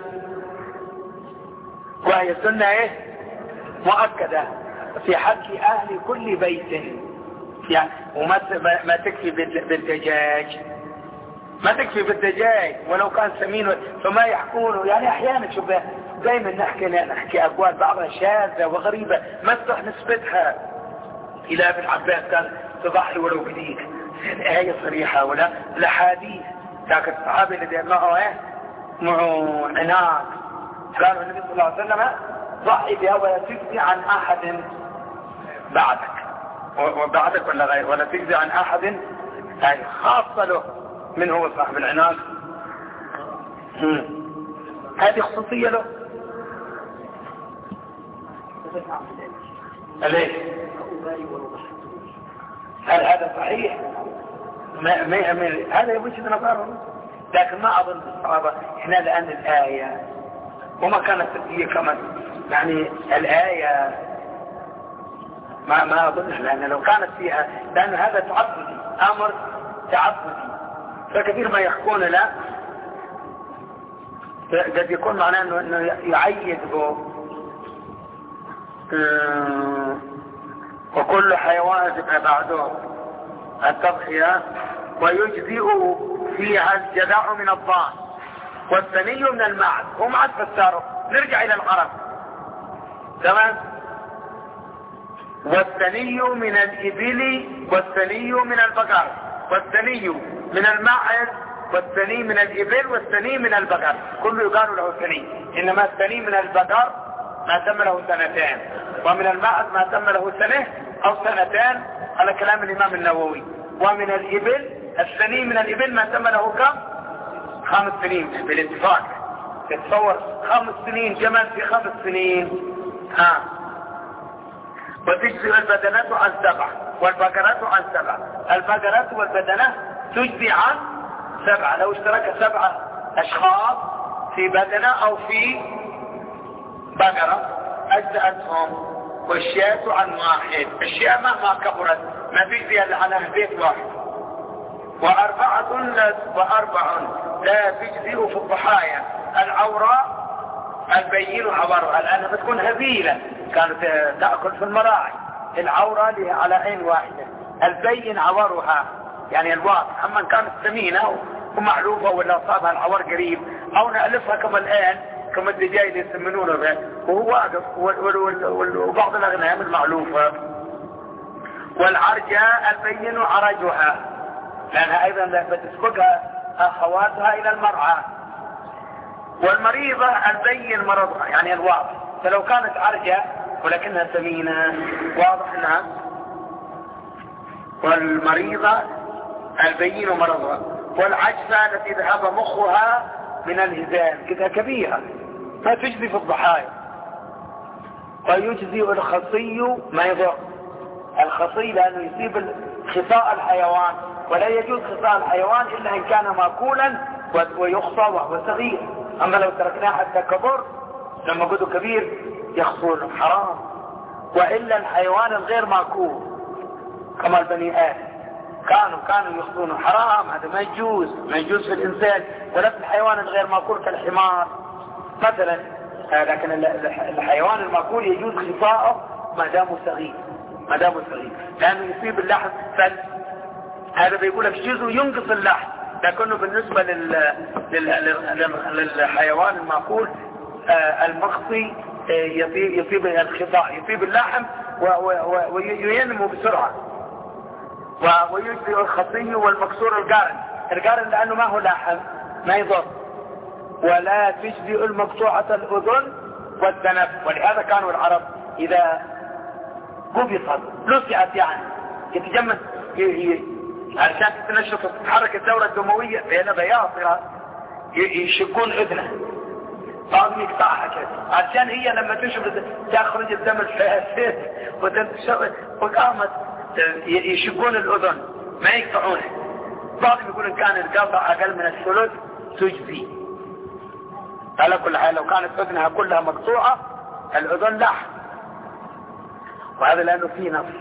وهي سنة مؤكدة في حق أهل كل بيت يعني. وما تكفي بالدجاج. ما تكفي بالدجاج ولو كان سمين فما يحكونه يعني. أحيانا شوف دائما نحكي أقوال بعضها شاذة وغريبة ما تصح نسبتها إلى ابن عباس كان تضحي ولو بديك. هي صريحة ولا الأحاديث ذاك الصحابي الذي معه معه عناق قالوا النبي صلى الله عليه وسلم ضحي بها ولا تجزي عن أحد بعدك ولا غير ولا تجزي عن أحد خاصة له من هو صاحب العناق. هذه خصوصية له. ليش؟ هل هذا صحيح؟ هذا يوجد نظره لكن ما أظن الصحابة إحنا لأن الآية وما كانت هي كمان يعني الآية ما أظن لأن لو كانت فيها لأن هذا تعبدي أمر تعبدي فكثير ما يحكون لا قد يكون معناه أنه يعيد به وكل حيوان تبقى بعده التضحية ويجزئ فيها الجذع من الضان والثني من المعز. ومعز فساره نرجع إلى العرب. تمام. والثني من الإبل والثني من البقر والثني من المعز والثني من الإبل والثني من البقر كله يقال له ثني. إنما الثني من البقر ما تم له 2 ومن المعز ما تم له 1 أو 2 على كلام الإمام النووي. ومن الإبل الثني من الإبل ما تم له كم 5 سنين بالاتفاق. تتصور 5 سنين جمل في 5 سنين. وتجزي البدنات عن 7 والبقرة عن 7. البقرة والبدنة تجزي عن 7. لو اشترك 7 أشخاص في بدنة أو في بقرة أجزأتهم. والشاة عن 1. الشاة مهما كبرت ما في زيادة عنها بيت واحد. وأربع لا تجزئ في الضحايا. العوراء البين عورها، لأنها بتكون هزيلة كانت تأكل في المراعي. العورة لها على عين واحدة، البين عورها يعني الواضح. أما كانت ثمينة ومعلوفة ولا صابها العور قريب أو نألفها كما الآن كما الدجاج اللي يسمنونه به وهو واقف، وبعض الأغنام المعلوفة. والعرجة البين عرجها، لأنها أيضا بتسبقها أخواتها إلى المرعى. والمريضة البين مرضها يعني الواضح، فلو كانت عرجة ولكنها ثمينة واضح انها. والمريضة البين مرضها. والعجفة التي ذهب مخها من الهزال كده كبيرة ما تجزي في الضحايا. ويجزي الخصي ما يضر. الخصي لأنه يصيب خصاء الحيوان، ولا يجوز خصاء الحيوان إلا إن كان مأكولا ويخصى وهو صغير. أما لو تركناه حتى كبر لما قدوا كبير يخصون حرام. وإلا الحيوان الغير مأكول كما البني آدم كانوا يخصون حرام، هذا ما يجوز في الإنسان ولا في الحيوان الغير مأكول كالحمار مثلا. لكن الحيوان المأكول يجوز خصاءه ما دامه صغير لأنه يصيب اللحم. هذا بيقول لك جزء ينقص اللحم، لكنه بالنسبة للحيوان المأكول المخصي يصيب الخصاء، يصيب اللحم وينمو بسرعة. ويجزي الخصي والمكسور القارن لأنه ما هو لحم ما يضر. ولا تجزي المقطوعة الأذن والذنب. ولهذا كانوا العرب إذا قبضت لسعت يعني يتجمد علشان تتنشط تتحرك الدورة الدموية بين بياصرة يشقون أذنه، بعضهم يقطعها كده عشان هي لما تشرب تخرج الدم الفاسد وقامت يشقون الأذن ما يقطعونه. بعضهم يقول إن كان القطع أقل من الثلث تجزي. على كل حال لو كانت أذنها كلها مقطوعة الأذن لحم، وهذا لأنه فيه نص.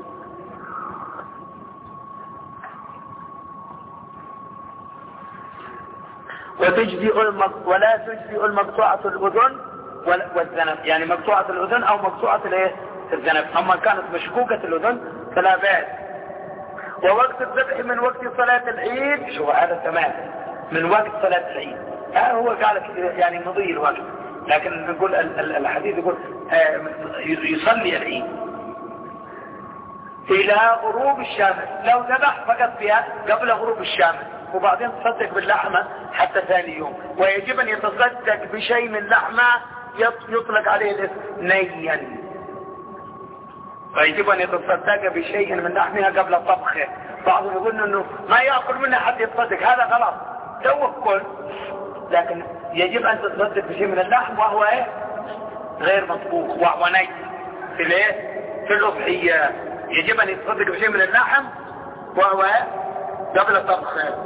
ولا تجزئ المقطوعة الأذن والذنب، يعني مقطوعة الأذن أو مقطوعة الذنب. أما كانت مشكوكة الأذن فلا بأس. ووقت الذبح من وقت صلاة العيد، شو هذا تمام من وقت صلاة العيد. هو قال يعني مضي الوقت، لكن نقول الحديث يقول يصلي العيد إلى غروب الشمس. لو ذبح فقط فيها قبل غروب الشمس وبعدين تصدق باللحمة حتى ثاني يوم. ويجب أن يتصدق بشيء من لحمة يطلق عليه الاسم نيا، ويجب أن يتصدق بشيء من لحمها قبل طبخه. بعضهم يقول أنه ما يأكل منها حتى يتصدق، هذا غلط توكل. لكن يجب أن تتصدق بشيء من اللحم وهو غير مطبوخ وهو ني في الأضحية. يجب أن يتصدق بشيء من اللحم وهو قبل طبخه.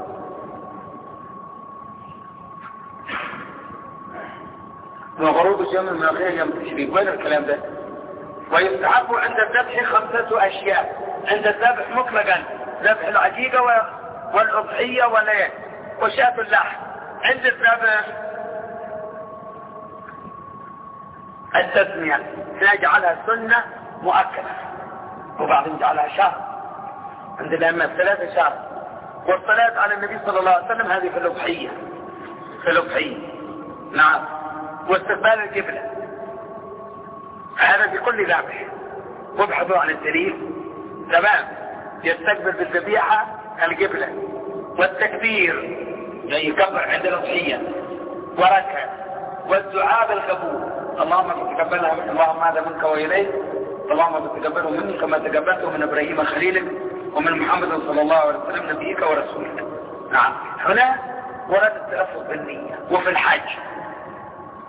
وغروب الشمس من غير يوم التشريق. وين الكلام ده؟ ويستحب عند الذبح 5 أشياء. عند الذبح مطلقا ذبح العقيقة والأضحية وشاة اللحم. عند الذبح التسمية نجعلها سنة مؤكدة، وبعدين نجعلها شهر عند الأئمة 3 شهر. والصلاة على النبي صلى الله عليه وسلم هذه في الأضحية نعم. واستقبال القبلة هذا في كل ذبح، وابحثوا عن الدليل تمام. يستقبل بالذبيحة القبلة. والتكبير يعني يكبر عند الأضحية وركع. والدعاء بالقبول، اللهم تقبلها من اللهم هذا منك وإليك، اللهم تقبله مني كما تقبلته من إبراهيم خليلك ومن محمد صلى الله عليه وسلم نبيك ورسولك. نعم. هنا ورد التلفظ بالنية. وفي الحج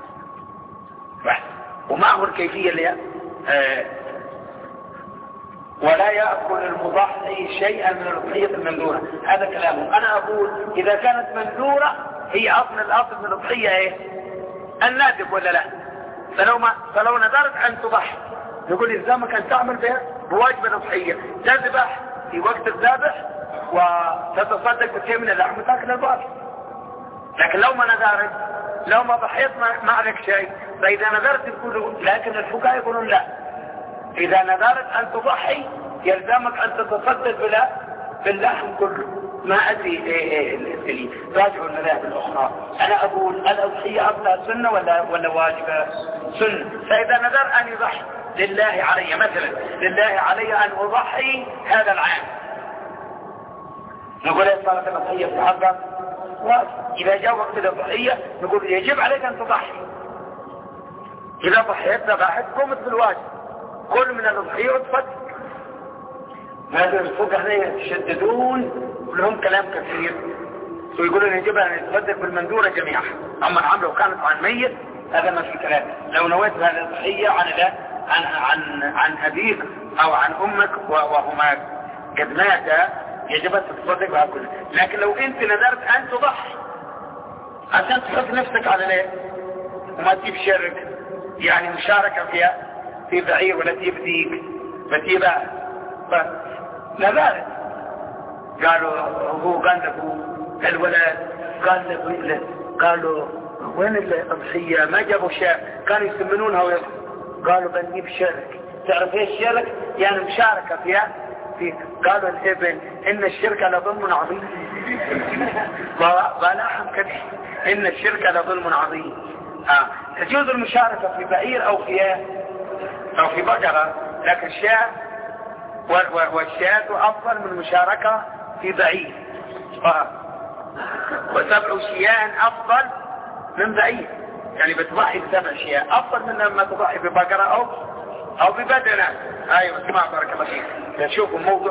وما هو الكيفية اللي ولا يأكل المضحي شيئا من الأضحية المندورة. هذا كلامه. أنا أقول إذا كانت مندورة هي الأصل من الأضحية إيه؟ النادب ولا لا؟ فلو نذرت أن تضحي نقول إلزامك أن تعمل بها بواجب الأضحية، تذبح في وقت الذبح وتتصدق بشيء من اللحم وتاكل الباقي. لكن لو ما نذرت، لو ما ضحيت ما عليك شيء. فإذا نذرت يقولوا، لكن الفقهاء يقولون لا، إذا نذرت أن تضحي يلزمك أن تتصدق باللحم كله. ما أدري إيه راجعوا المذاهب الأخرى. أنا أقول الأضحية أصلها سنة ولا واجبة؟ سنة. فإذا نذر أن يضحي لله علي، مثلا لله علي أن أضحي هذا العام، نقول إيه صارت الأضحية في حقك؟ إذا جاء وقت الأضحية نقول يجب عليك أن تضحي. إذا ضحيت ذبحت قمت بالواجب، كل من الأضحية وتصدق. هذا الفقهاء يشددون ولهم كلام كثير ويقولون يجب أن يتصدق بالمندورة جميعا. أما العام لو كانت عن ميت هذا ما في كلام. لو نويت هذه الضحية عن أبيك أو عن أمك وهما قد ماتا يجب أن تتصدق بها كلها. لكن لو أنت نذرت أن تضحي عشان تحط نفسك على ليه وما تجيب شرك، يعني مشاركة فيها في بعير ولا تجيب ديك فتيبها نذرت، قالوا هو قال له الولد قالوا وين الأضحية؟ ما جابوا شاء، كانوا يسمنونها قالوا بنجيب شرك. تعرف ايش الشرك؟ يعني مشاركة فيها قالوا الابن ان الشرك لظلم عظيم. بلاحم كده ان الشرك لظلم عظيم. تجوز المشاركة في بعير او في بقرة، لكن الشاة والشاة افضل من المشاركة في بعير. وسبع شياه افضل من بعير، يعني بتضحي بسبع شياه افضل من لما تضحي ببقرة او ببدنة. ايوه اسمع بارك الله فيك. نشوف الموضوع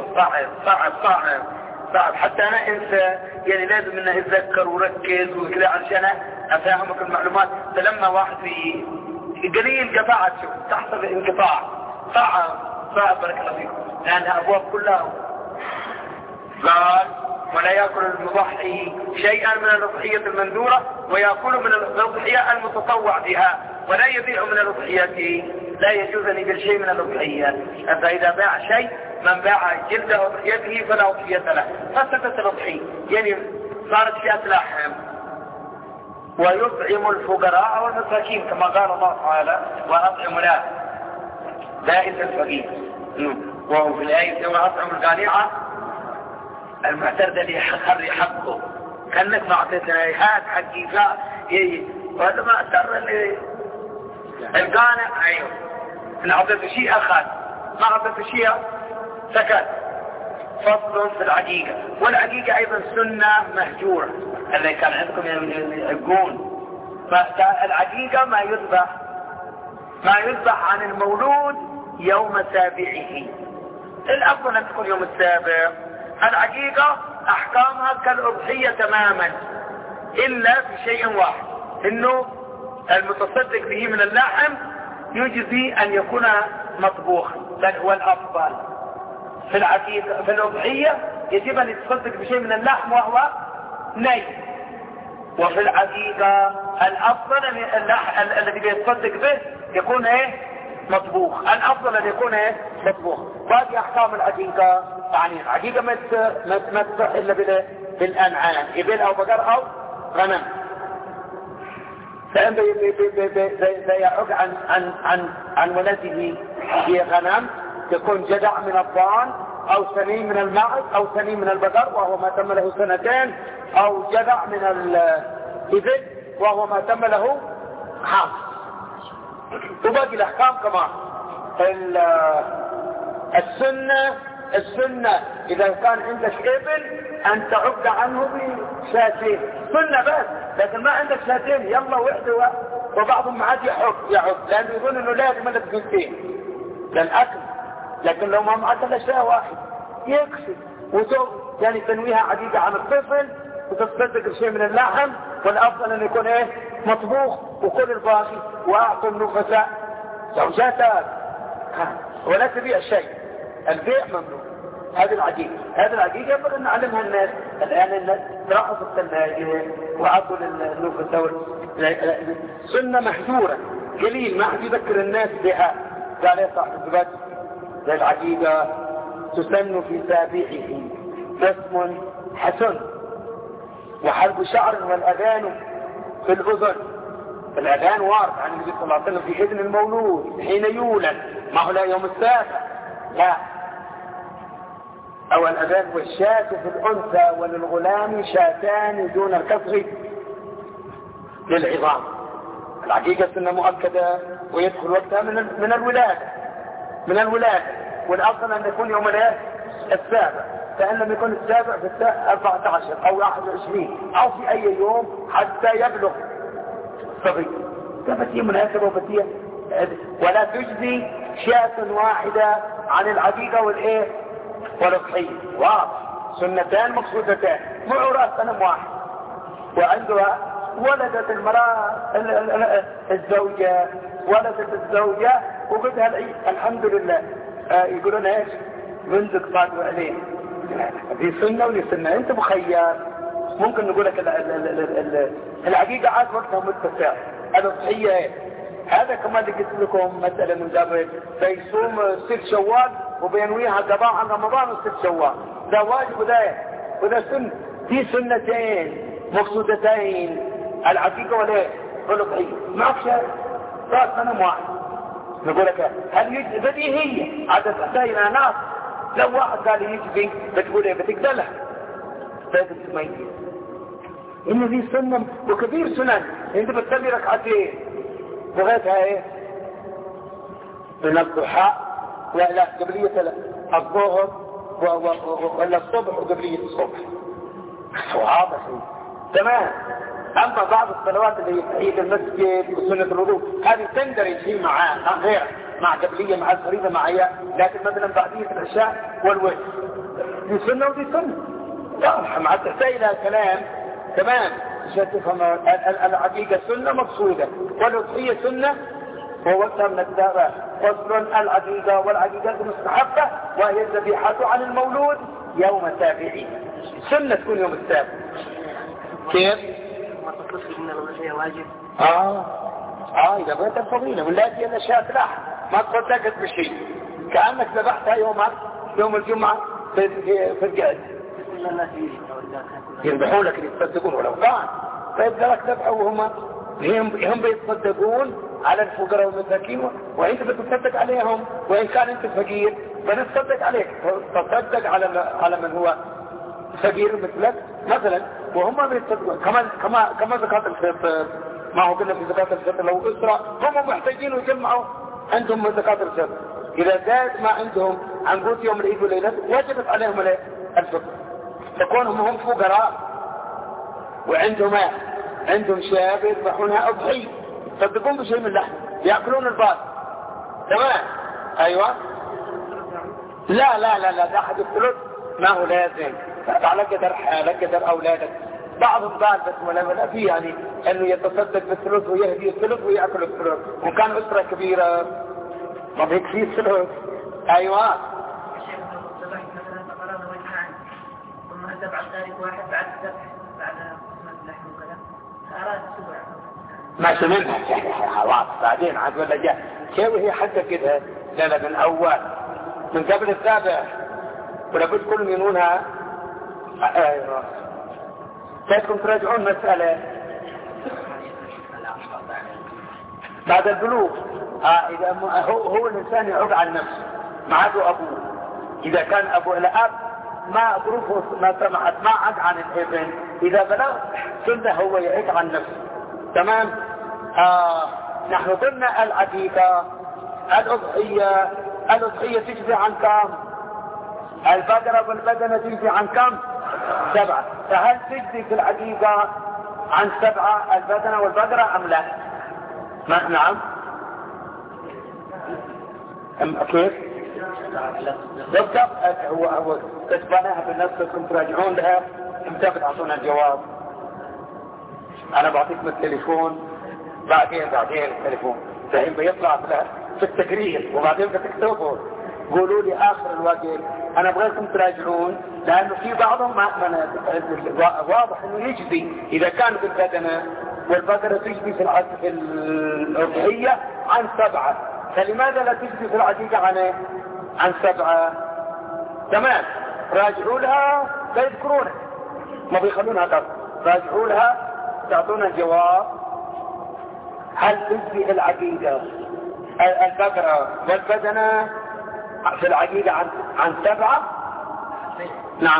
صعب حتى انا انسى، يعني لازم انه اتذكر وركز وكذا عشان افهمك المعلومات. فلما واحد في قليل قطعت تحصل انقطاع صعب بارك الله فيك، لانها ابواب كلها. قال ولا يأكل المضحي شيئا من الأضحية المندورة ويأكل من الأضحية المتطوع بها، ولا يبيع من الأضحية، لا يجوز أن يبيع شيء من الأضحية. فإذا باع شيء من باع جلد أضحيته فلا أضحية له. فسدت الأضحية، يعني صارت فئة لحم. ويطعم الفقراء والمساكين كما قال الله تعالى وأطعم له بائس الفقير. وهو في الآية وأطعم القانعة المعترض اللي يخري حقه، كانك ما اعطيتنا هات حقي وهذا ما اعتر اللي القانع. ايوه ان اعطيته شيء اخذ، ما اعطيته شيء سكت. فصل في العقيقة، والعقيقة ايضا سنة مهجورة اللي كان عندكم يقول. فالعقيقة ما يذبح عن المولود يوم سابعه، الافضل ان تكون يوم السابع. العقيقة احكامها كالأضحية تماما الا في شيء واحد، انه المتصدق به من اللحم يجزي ان يكون مطبوخا، بل هو الافضل. في العقيقة في الأضحية يجب ان يتصدق بشيء من اللحم وهو ني، وفي العقيقة الافضل ان الذي يتصدق به يكون مطبوخ. الافضل ان يكون مطبوخ. باقي احكام العقيقة يعني العقيقة ما تصح الا بالانعام، ابل او بقر او غنم. فان يعق عن ولده في غنم تكون جدع من الضان او سنين من المعز او سنين من البقر وهو ما تم له سنتين، او جدع من الابل وهو ما تم له حام. وباقي الاحكام كمان. السنة اذا كان عندك ابل ان تعد عنه بشاتين، سنة بس. لكن ما عندك شاتين يلا وحده، وبعضهم عاد يعد لانه يقول انه لازم لك جنتين للاكل. لكن لو ما معك الا شيء واحد يكفي. يعني تنويها عقيقة عن الطفل وتصدق بشيء من اللحم، والافضل ان يكون مطبوخ. وكل الباقي واعطوا النفساء زوجاتك ولا تبيع شيء. البيع ممنوع. هذه العقيقة ينبغي أن نعلمها الناس. الآن الناس ترقص الثلاجة وعطوا النفس. سنة محجورة قليل ما حد يذكر الناس بها. قال يا صاحب الزبد للعقيقة تسن في سابعه بسم حسن وحلق شعر والأذان في الأذن. الأذان وارد عن النبي صلى الله عليه وسلم في إذن المولود حين يولد، ما هو لا يوم السابع لا. أو الأذان والشاة في الأنثى وللغلام شاتان دون الكسر للعظام. العقيقة سنة مؤكدة ويدخل وقتها من الولادة والأصل أن يكون يوم السابع، فإن لم يكن السابع في 14 أو 21 أو في أي يوم حتى يبلغ صغير. ففتية مناسبة وفتية ولا تجزي شاة واحدة عن العقيقة والأضحية. واضح سنتان مقصودتان معورات سنة واحد. وعندها ولدت المرأة الزوجة وبدها العيد الحمد لله. يقولون ايش بنتك صادوا عليه. دي سنة ولي سنة. انت مخير ممكن نقول لك العقيقة عاد وقتها متسع. الأضحية هذا كمان اللي قلت لكم مسألة من قبل فيصوم 6 شوال وبينويها قضاء عن رمضان 6 شوال. ده واجب وده سنة. دي سنتين مقصودتين العقيقة والأضحية. معك شيء صار سنة واحد. نقول لك هل بديهية عدد أسائل ناس لو واحد قال يجبي بتقول ايه بتقتلها لازم تميز ان دي سنة وكبير سنن. انت بتصلي ركعتين لغايتها ايه من الضحى ولا قبلية الظهر ولا الصبح وقبلية الصبح وهذا شيء تمام. اما بعض الصلوات اللي هي المسجد وسنة الوضوء هذه تندرج فيه مع غيرها مع قبلية مع الفريضة معايا. لكن مثلا بعدية العشاء والوتر دي سنة ودي سنة واضحة مع تحتاج لها كلام تمام عشان تفهم. العقيقة سنة مقصودة والأضحية سنة ووقتها من الدابة. فصل العقيقة والعقيقة مستحبة وهي الذبيحة عن المولود يوم سابعه. سنة تكون يوم السابع. كيف؟ ما تتصل من الأضحية واجب. إذا بغيت الفضيلة والتي أنا شاة لحم ما تصدقت بشيء كأنك ذبحتها يوم الجمعة في القعد يذبحون لك يتصدقون ولو كان فيبدأ لك ذبحه وهم بيتصدقون على الفقراء والمساكين وانت بتصدق عليهم. وان كان انت فقير بنتصدق عليك تصدق على من هو فقير مثلك مثلا. وهم بيتصدقون كما زكاة الفطر. ما هو قلنا في زكاة الفطر لو أسرة هم محتاجين ويجمعوا عندهم زكاة الفطر. إذا زاد ما عندهم عن قوت يوم العيد والليلة وجبت عليهم الفطر. تكونهم هم فقراء وعندهم شاب يذبحونها أضحية يصدقون بشيء من اللحم يأكلون الباقي تمام. أيوة لا ده أحد الثلث ما هو لازم على قدر أولادك. بعضهم قال بس ولا في يعني انه يتصدق بالثلث ويهدي الثلث ويأكل الثلث. وكان أسرة كبيرة ما بيكفي الثلث. ايوه ثم هدف عن ذلك واحد بعد الذبح بعد قسمة اللحم وكذا فأراد السبع ما سمعها خلاص بعدين عاد ولا جاء كيف هي حتى كده. لا من اول من قبل السابع ولا بد كل ينونها. ايوه كيفكم تراجعون مسألة بعد البلوغ. إذا هو الإنسان يعود عن نفسه ما عاد أبوه. إذا كان أبوه الأب ما ظروفه ما سمحت ما عاد عن الابن. إذا بلغ سنة هو يعيد عن نفسه تمام. نحن قلنا العقيقة الأضحية تجزي عن كم؟ البقرة والبدنة تجزي عن كم؟ 7. فهل تجزي في العقيقة عن 7 البدنة والبقرة أم لا؟ نعم كيف؟ بالضبط. هو كتبناها بنفسكم تراجعون لها امتى بتعطونا الجواب. أنا بعطيكم التليفون بعدين التليفون الحين بيطلع في التقرير وبعدين بتكتبه قولوا لي آخر الوقت. أنا أبغيكم تراجعون، لأنه في بعضهم واضح أنه يجزي إذا كان بالبدنة، والبقرة تجزي في الأضحية عن 7، فلماذا لا تجزي في العقيقة عن 7؟ تمام. راجعوا لها لا يذكرونها، ما بيخلونها قبل. راجعوا لها تعطونا الجواب. هل تجزي العقيقة البقرة والبدنة في العقيقة عن 7؟ نعم.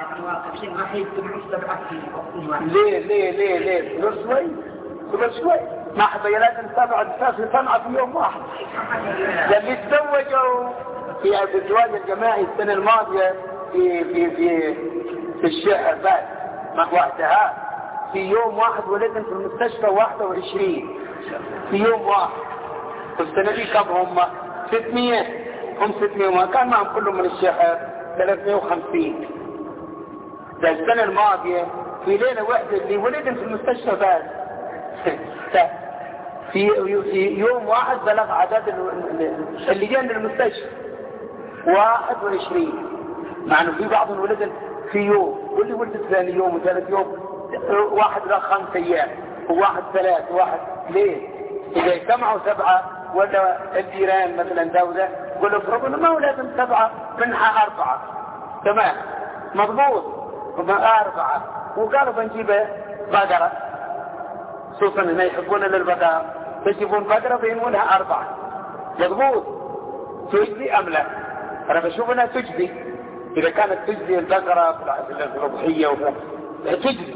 ليه قبل شوي ما حبي لازم 7 أساس لصنعة في يوم واحد. لما يتزوجوا في الزواج الجماعي السنة الماضية في الشهر بعد ما وقتها في يوم واحد ولدن في المستشفى 21 في يوم واحد. والسنة دي كم هم؟ 600. هم 600 وما كان معهم كلهم من الشهر 350. ده السنة الماضية في ليلة واحدة اللي ولدن في المستشفى بس في يوم واحد بلغ عدد اللي جاء للمستشفى 21. مع انه في بعضهم ولدن في يوم، واللي ولدت ثاني يوم وثالث يوم، واحد له 5 أيام وواحد 3 وواحد. ليه؟ إذا اجتمعوا 7 ولا الجيران مثلا دولة يقولوا افرضوا ما هو لازم 7 منها 4. تمام مضبوط 4 وقالوا بنجيب بقرة، خصوصا هنا يحبون للبقرة، يجيبون بقرة بينونها 4. مضبوط. تجزي أم لا؟ أنا بشوف أنها تجزي. إذا كانت تجزي البقرة في الأضحية تجزي.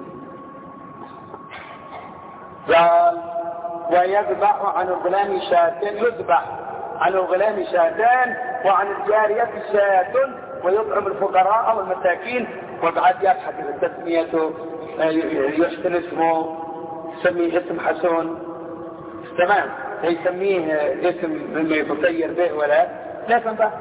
قال ويذبح عن الغلام شاتان، يذبح عن الغلام شاتان وعن الجارية شاة، ويطعم الفقراء والمساكين. وبعد يبحث في تسميته، يحسن اسمه، يسميه اسم حسن. تمام. يسميه اسم مما يتطير به ولا لكن بقى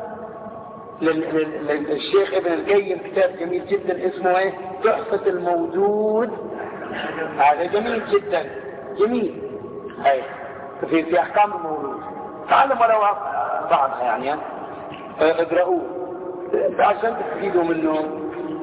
للشيخ ابن القيم كتاب جميل جدا اسمه ايه؟ تحفة الموجود. هذا جميل جدا، جميل. هاي في احكام المولود. تعلموا لو بعضها يعني اقرأوه عشان تستفيدوا منه.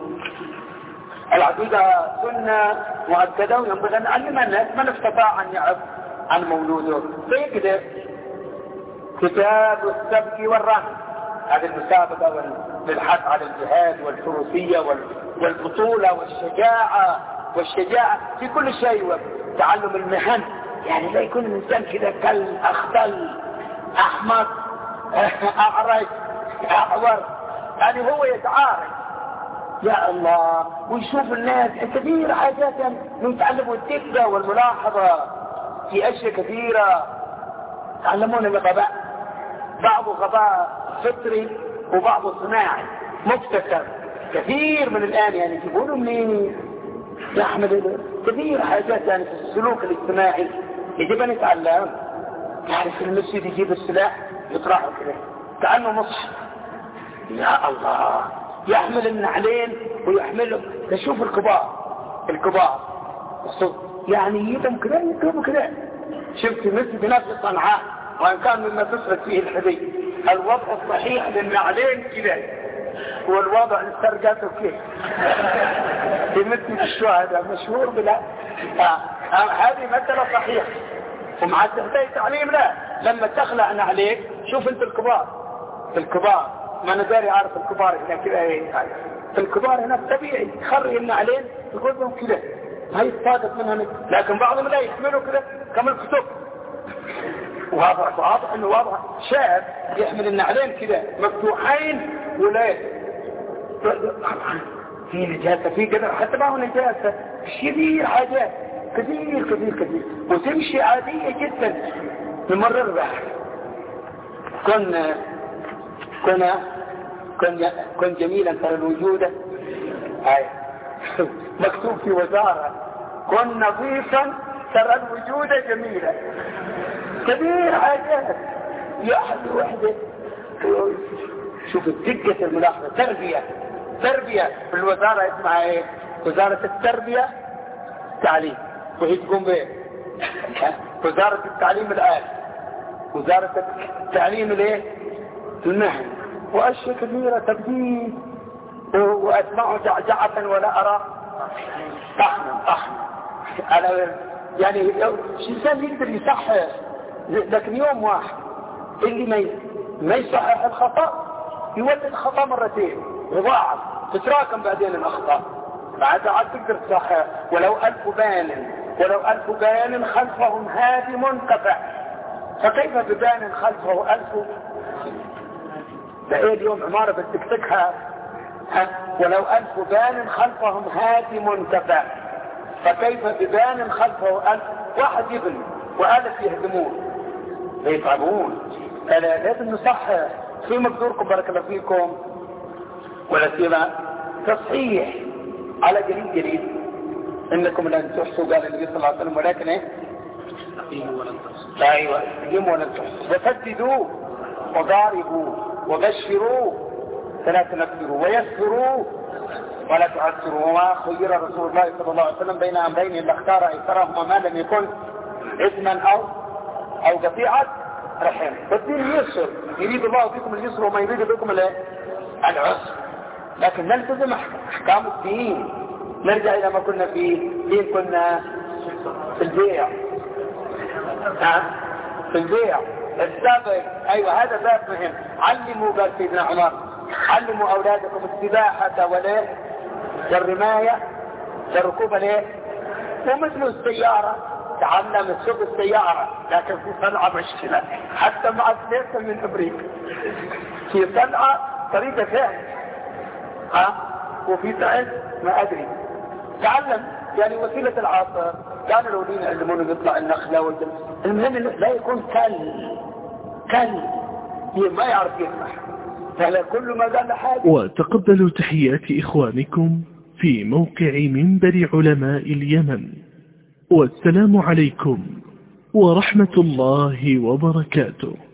العقيدة سنة مؤكدة وينبغي أن نعلم الناس من استطاع أن يعرف عن مولوده فيقدر. كتاب السبك والرهن، هذه المسابقة والبحث على الجهاد والفروسية والبطولة والشجاعة في كل شيء، وتعلم المهن. يعني لا يكون الإنسان كذا كل أخضل أحمر أعرج أعور، يعني هو يتعارض. يا الله. ويشوف الناس كثير حاجات يتعلموا الدقة والملاحظة في أشياء كثيرة. تعلمون الغباء، بعض غباء فطري وبعض صناعي مكتسب. كثير من الآن يعني تقولوا منين يا أحمد كثير حاجات يعني في السلوك الاجتماعي يجب أن يتعلم. تعرف المسجد يجيب السلاح يطرحه كده كأنه مصحف. يا الله. يحمل النعلين ويحمله. تشوف الكبار يعني يدهم كده يكتبوا كده. شفت مسجد نفس صنعاء وان كان مما تسرد فيه الحديث الوضع الصحيح للنعلين كده والوضع للسرقات وكيف في مسجد الشهداء مشهور بلا هذه مثلة صحيحة. ومع تحتاج تعليم لا لما تخلع نعليك. شوف انت الكبار ما انا داري عارف الكبار هنا كده ايه. الكبار هنا طبيعي تخري النعلين تقول لهم كده هاي الصادق منها. لكن بعضهم لا يحملوا كده كما الكتب. واضح انه واضح شاب يحمل النعلين كده مفتوحين ولا في نجاسة في كده حتى ما هو نجاسة كثير حاجات كثير وتمشي عادية جدا نمرر بها. كن جميلا ترى الوجود هاي مكتوب في وزارة كن نظيفا ترى الوجود جميلا. كثير حاجات يحد وحده. شوف دقة الملاحظة. تربية في الوزارة اسمها ايه؟ وزارة التربية التعليم. وهي تقوم بايه؟ وزارة التعليم الآن. وزارة التعليم الايه؟ المهن، وأشياء كثيرة تبديد، وأسمع جعجعة ولا أرى طحنا. يعني الإنسان يقدر يصحح، لكن يوم واحد اللي ما يصحح الخطأ يولد الخطأ مرتين وضاعف، تتراكم بعدين الأخطاء، بعد عاد تقدر تصحح. ولو ألف بان خلفهم هادم كفى، فكيف ببان خلفه 1000؟ ده اليوم عمارة بتكتكها. ولو 1000 بان خلفهم هادم كفى، فكيف ببان خلفه 1000؟ واحد يبني و1000 يهدمون يتعبون. فلا لازم نصحح في مقدوركم، بارك الله فيكم، ولا سيما تصحيح على جليل انكم لن تحصوا، قال النبي صلى الله عليه وسلم، ولكن ايه؟ ايوه استقيموا ولن تحصوا، وسددوا وضاربوا وبشروا فلا تنفروا، ويسروا ولا تعسروا. وما خير رسول الله صلى الله عليه وسلم بين امرين الا اختار ايسرهما ما لم يكن اثما او قطيعه رحم. فالدين يسر، يريد الله بكم اليسر وما يريد بكم العسر، لكن نلتزم احكام الدين. نرجع الى ما كنا فيه. فين كنا؟ في البيع. في البيع السابق. ايوه هذا باب مهم. علموا، قال سيدنا عمر، علموا اولادكم السباحه والرمايه والركوب ومثل السياره، تعلم سوق السياره، لكن في صنعاء مشكله حتى مع السياسه من امريكا. في صنعاء طريقه فهم، وفي تعز ما ادري. تعلم يعني وسيله العصر. كانوا الاولين يعلمون يطلع النخله المهم لا يكون كل ما يعرف يسمح، فلا كل ما قال حاجه. وتقبلوا تحيات إخوانكم في موقع منبر علماء اليمن، والسلام عليكم ورحمة الله وبركاته.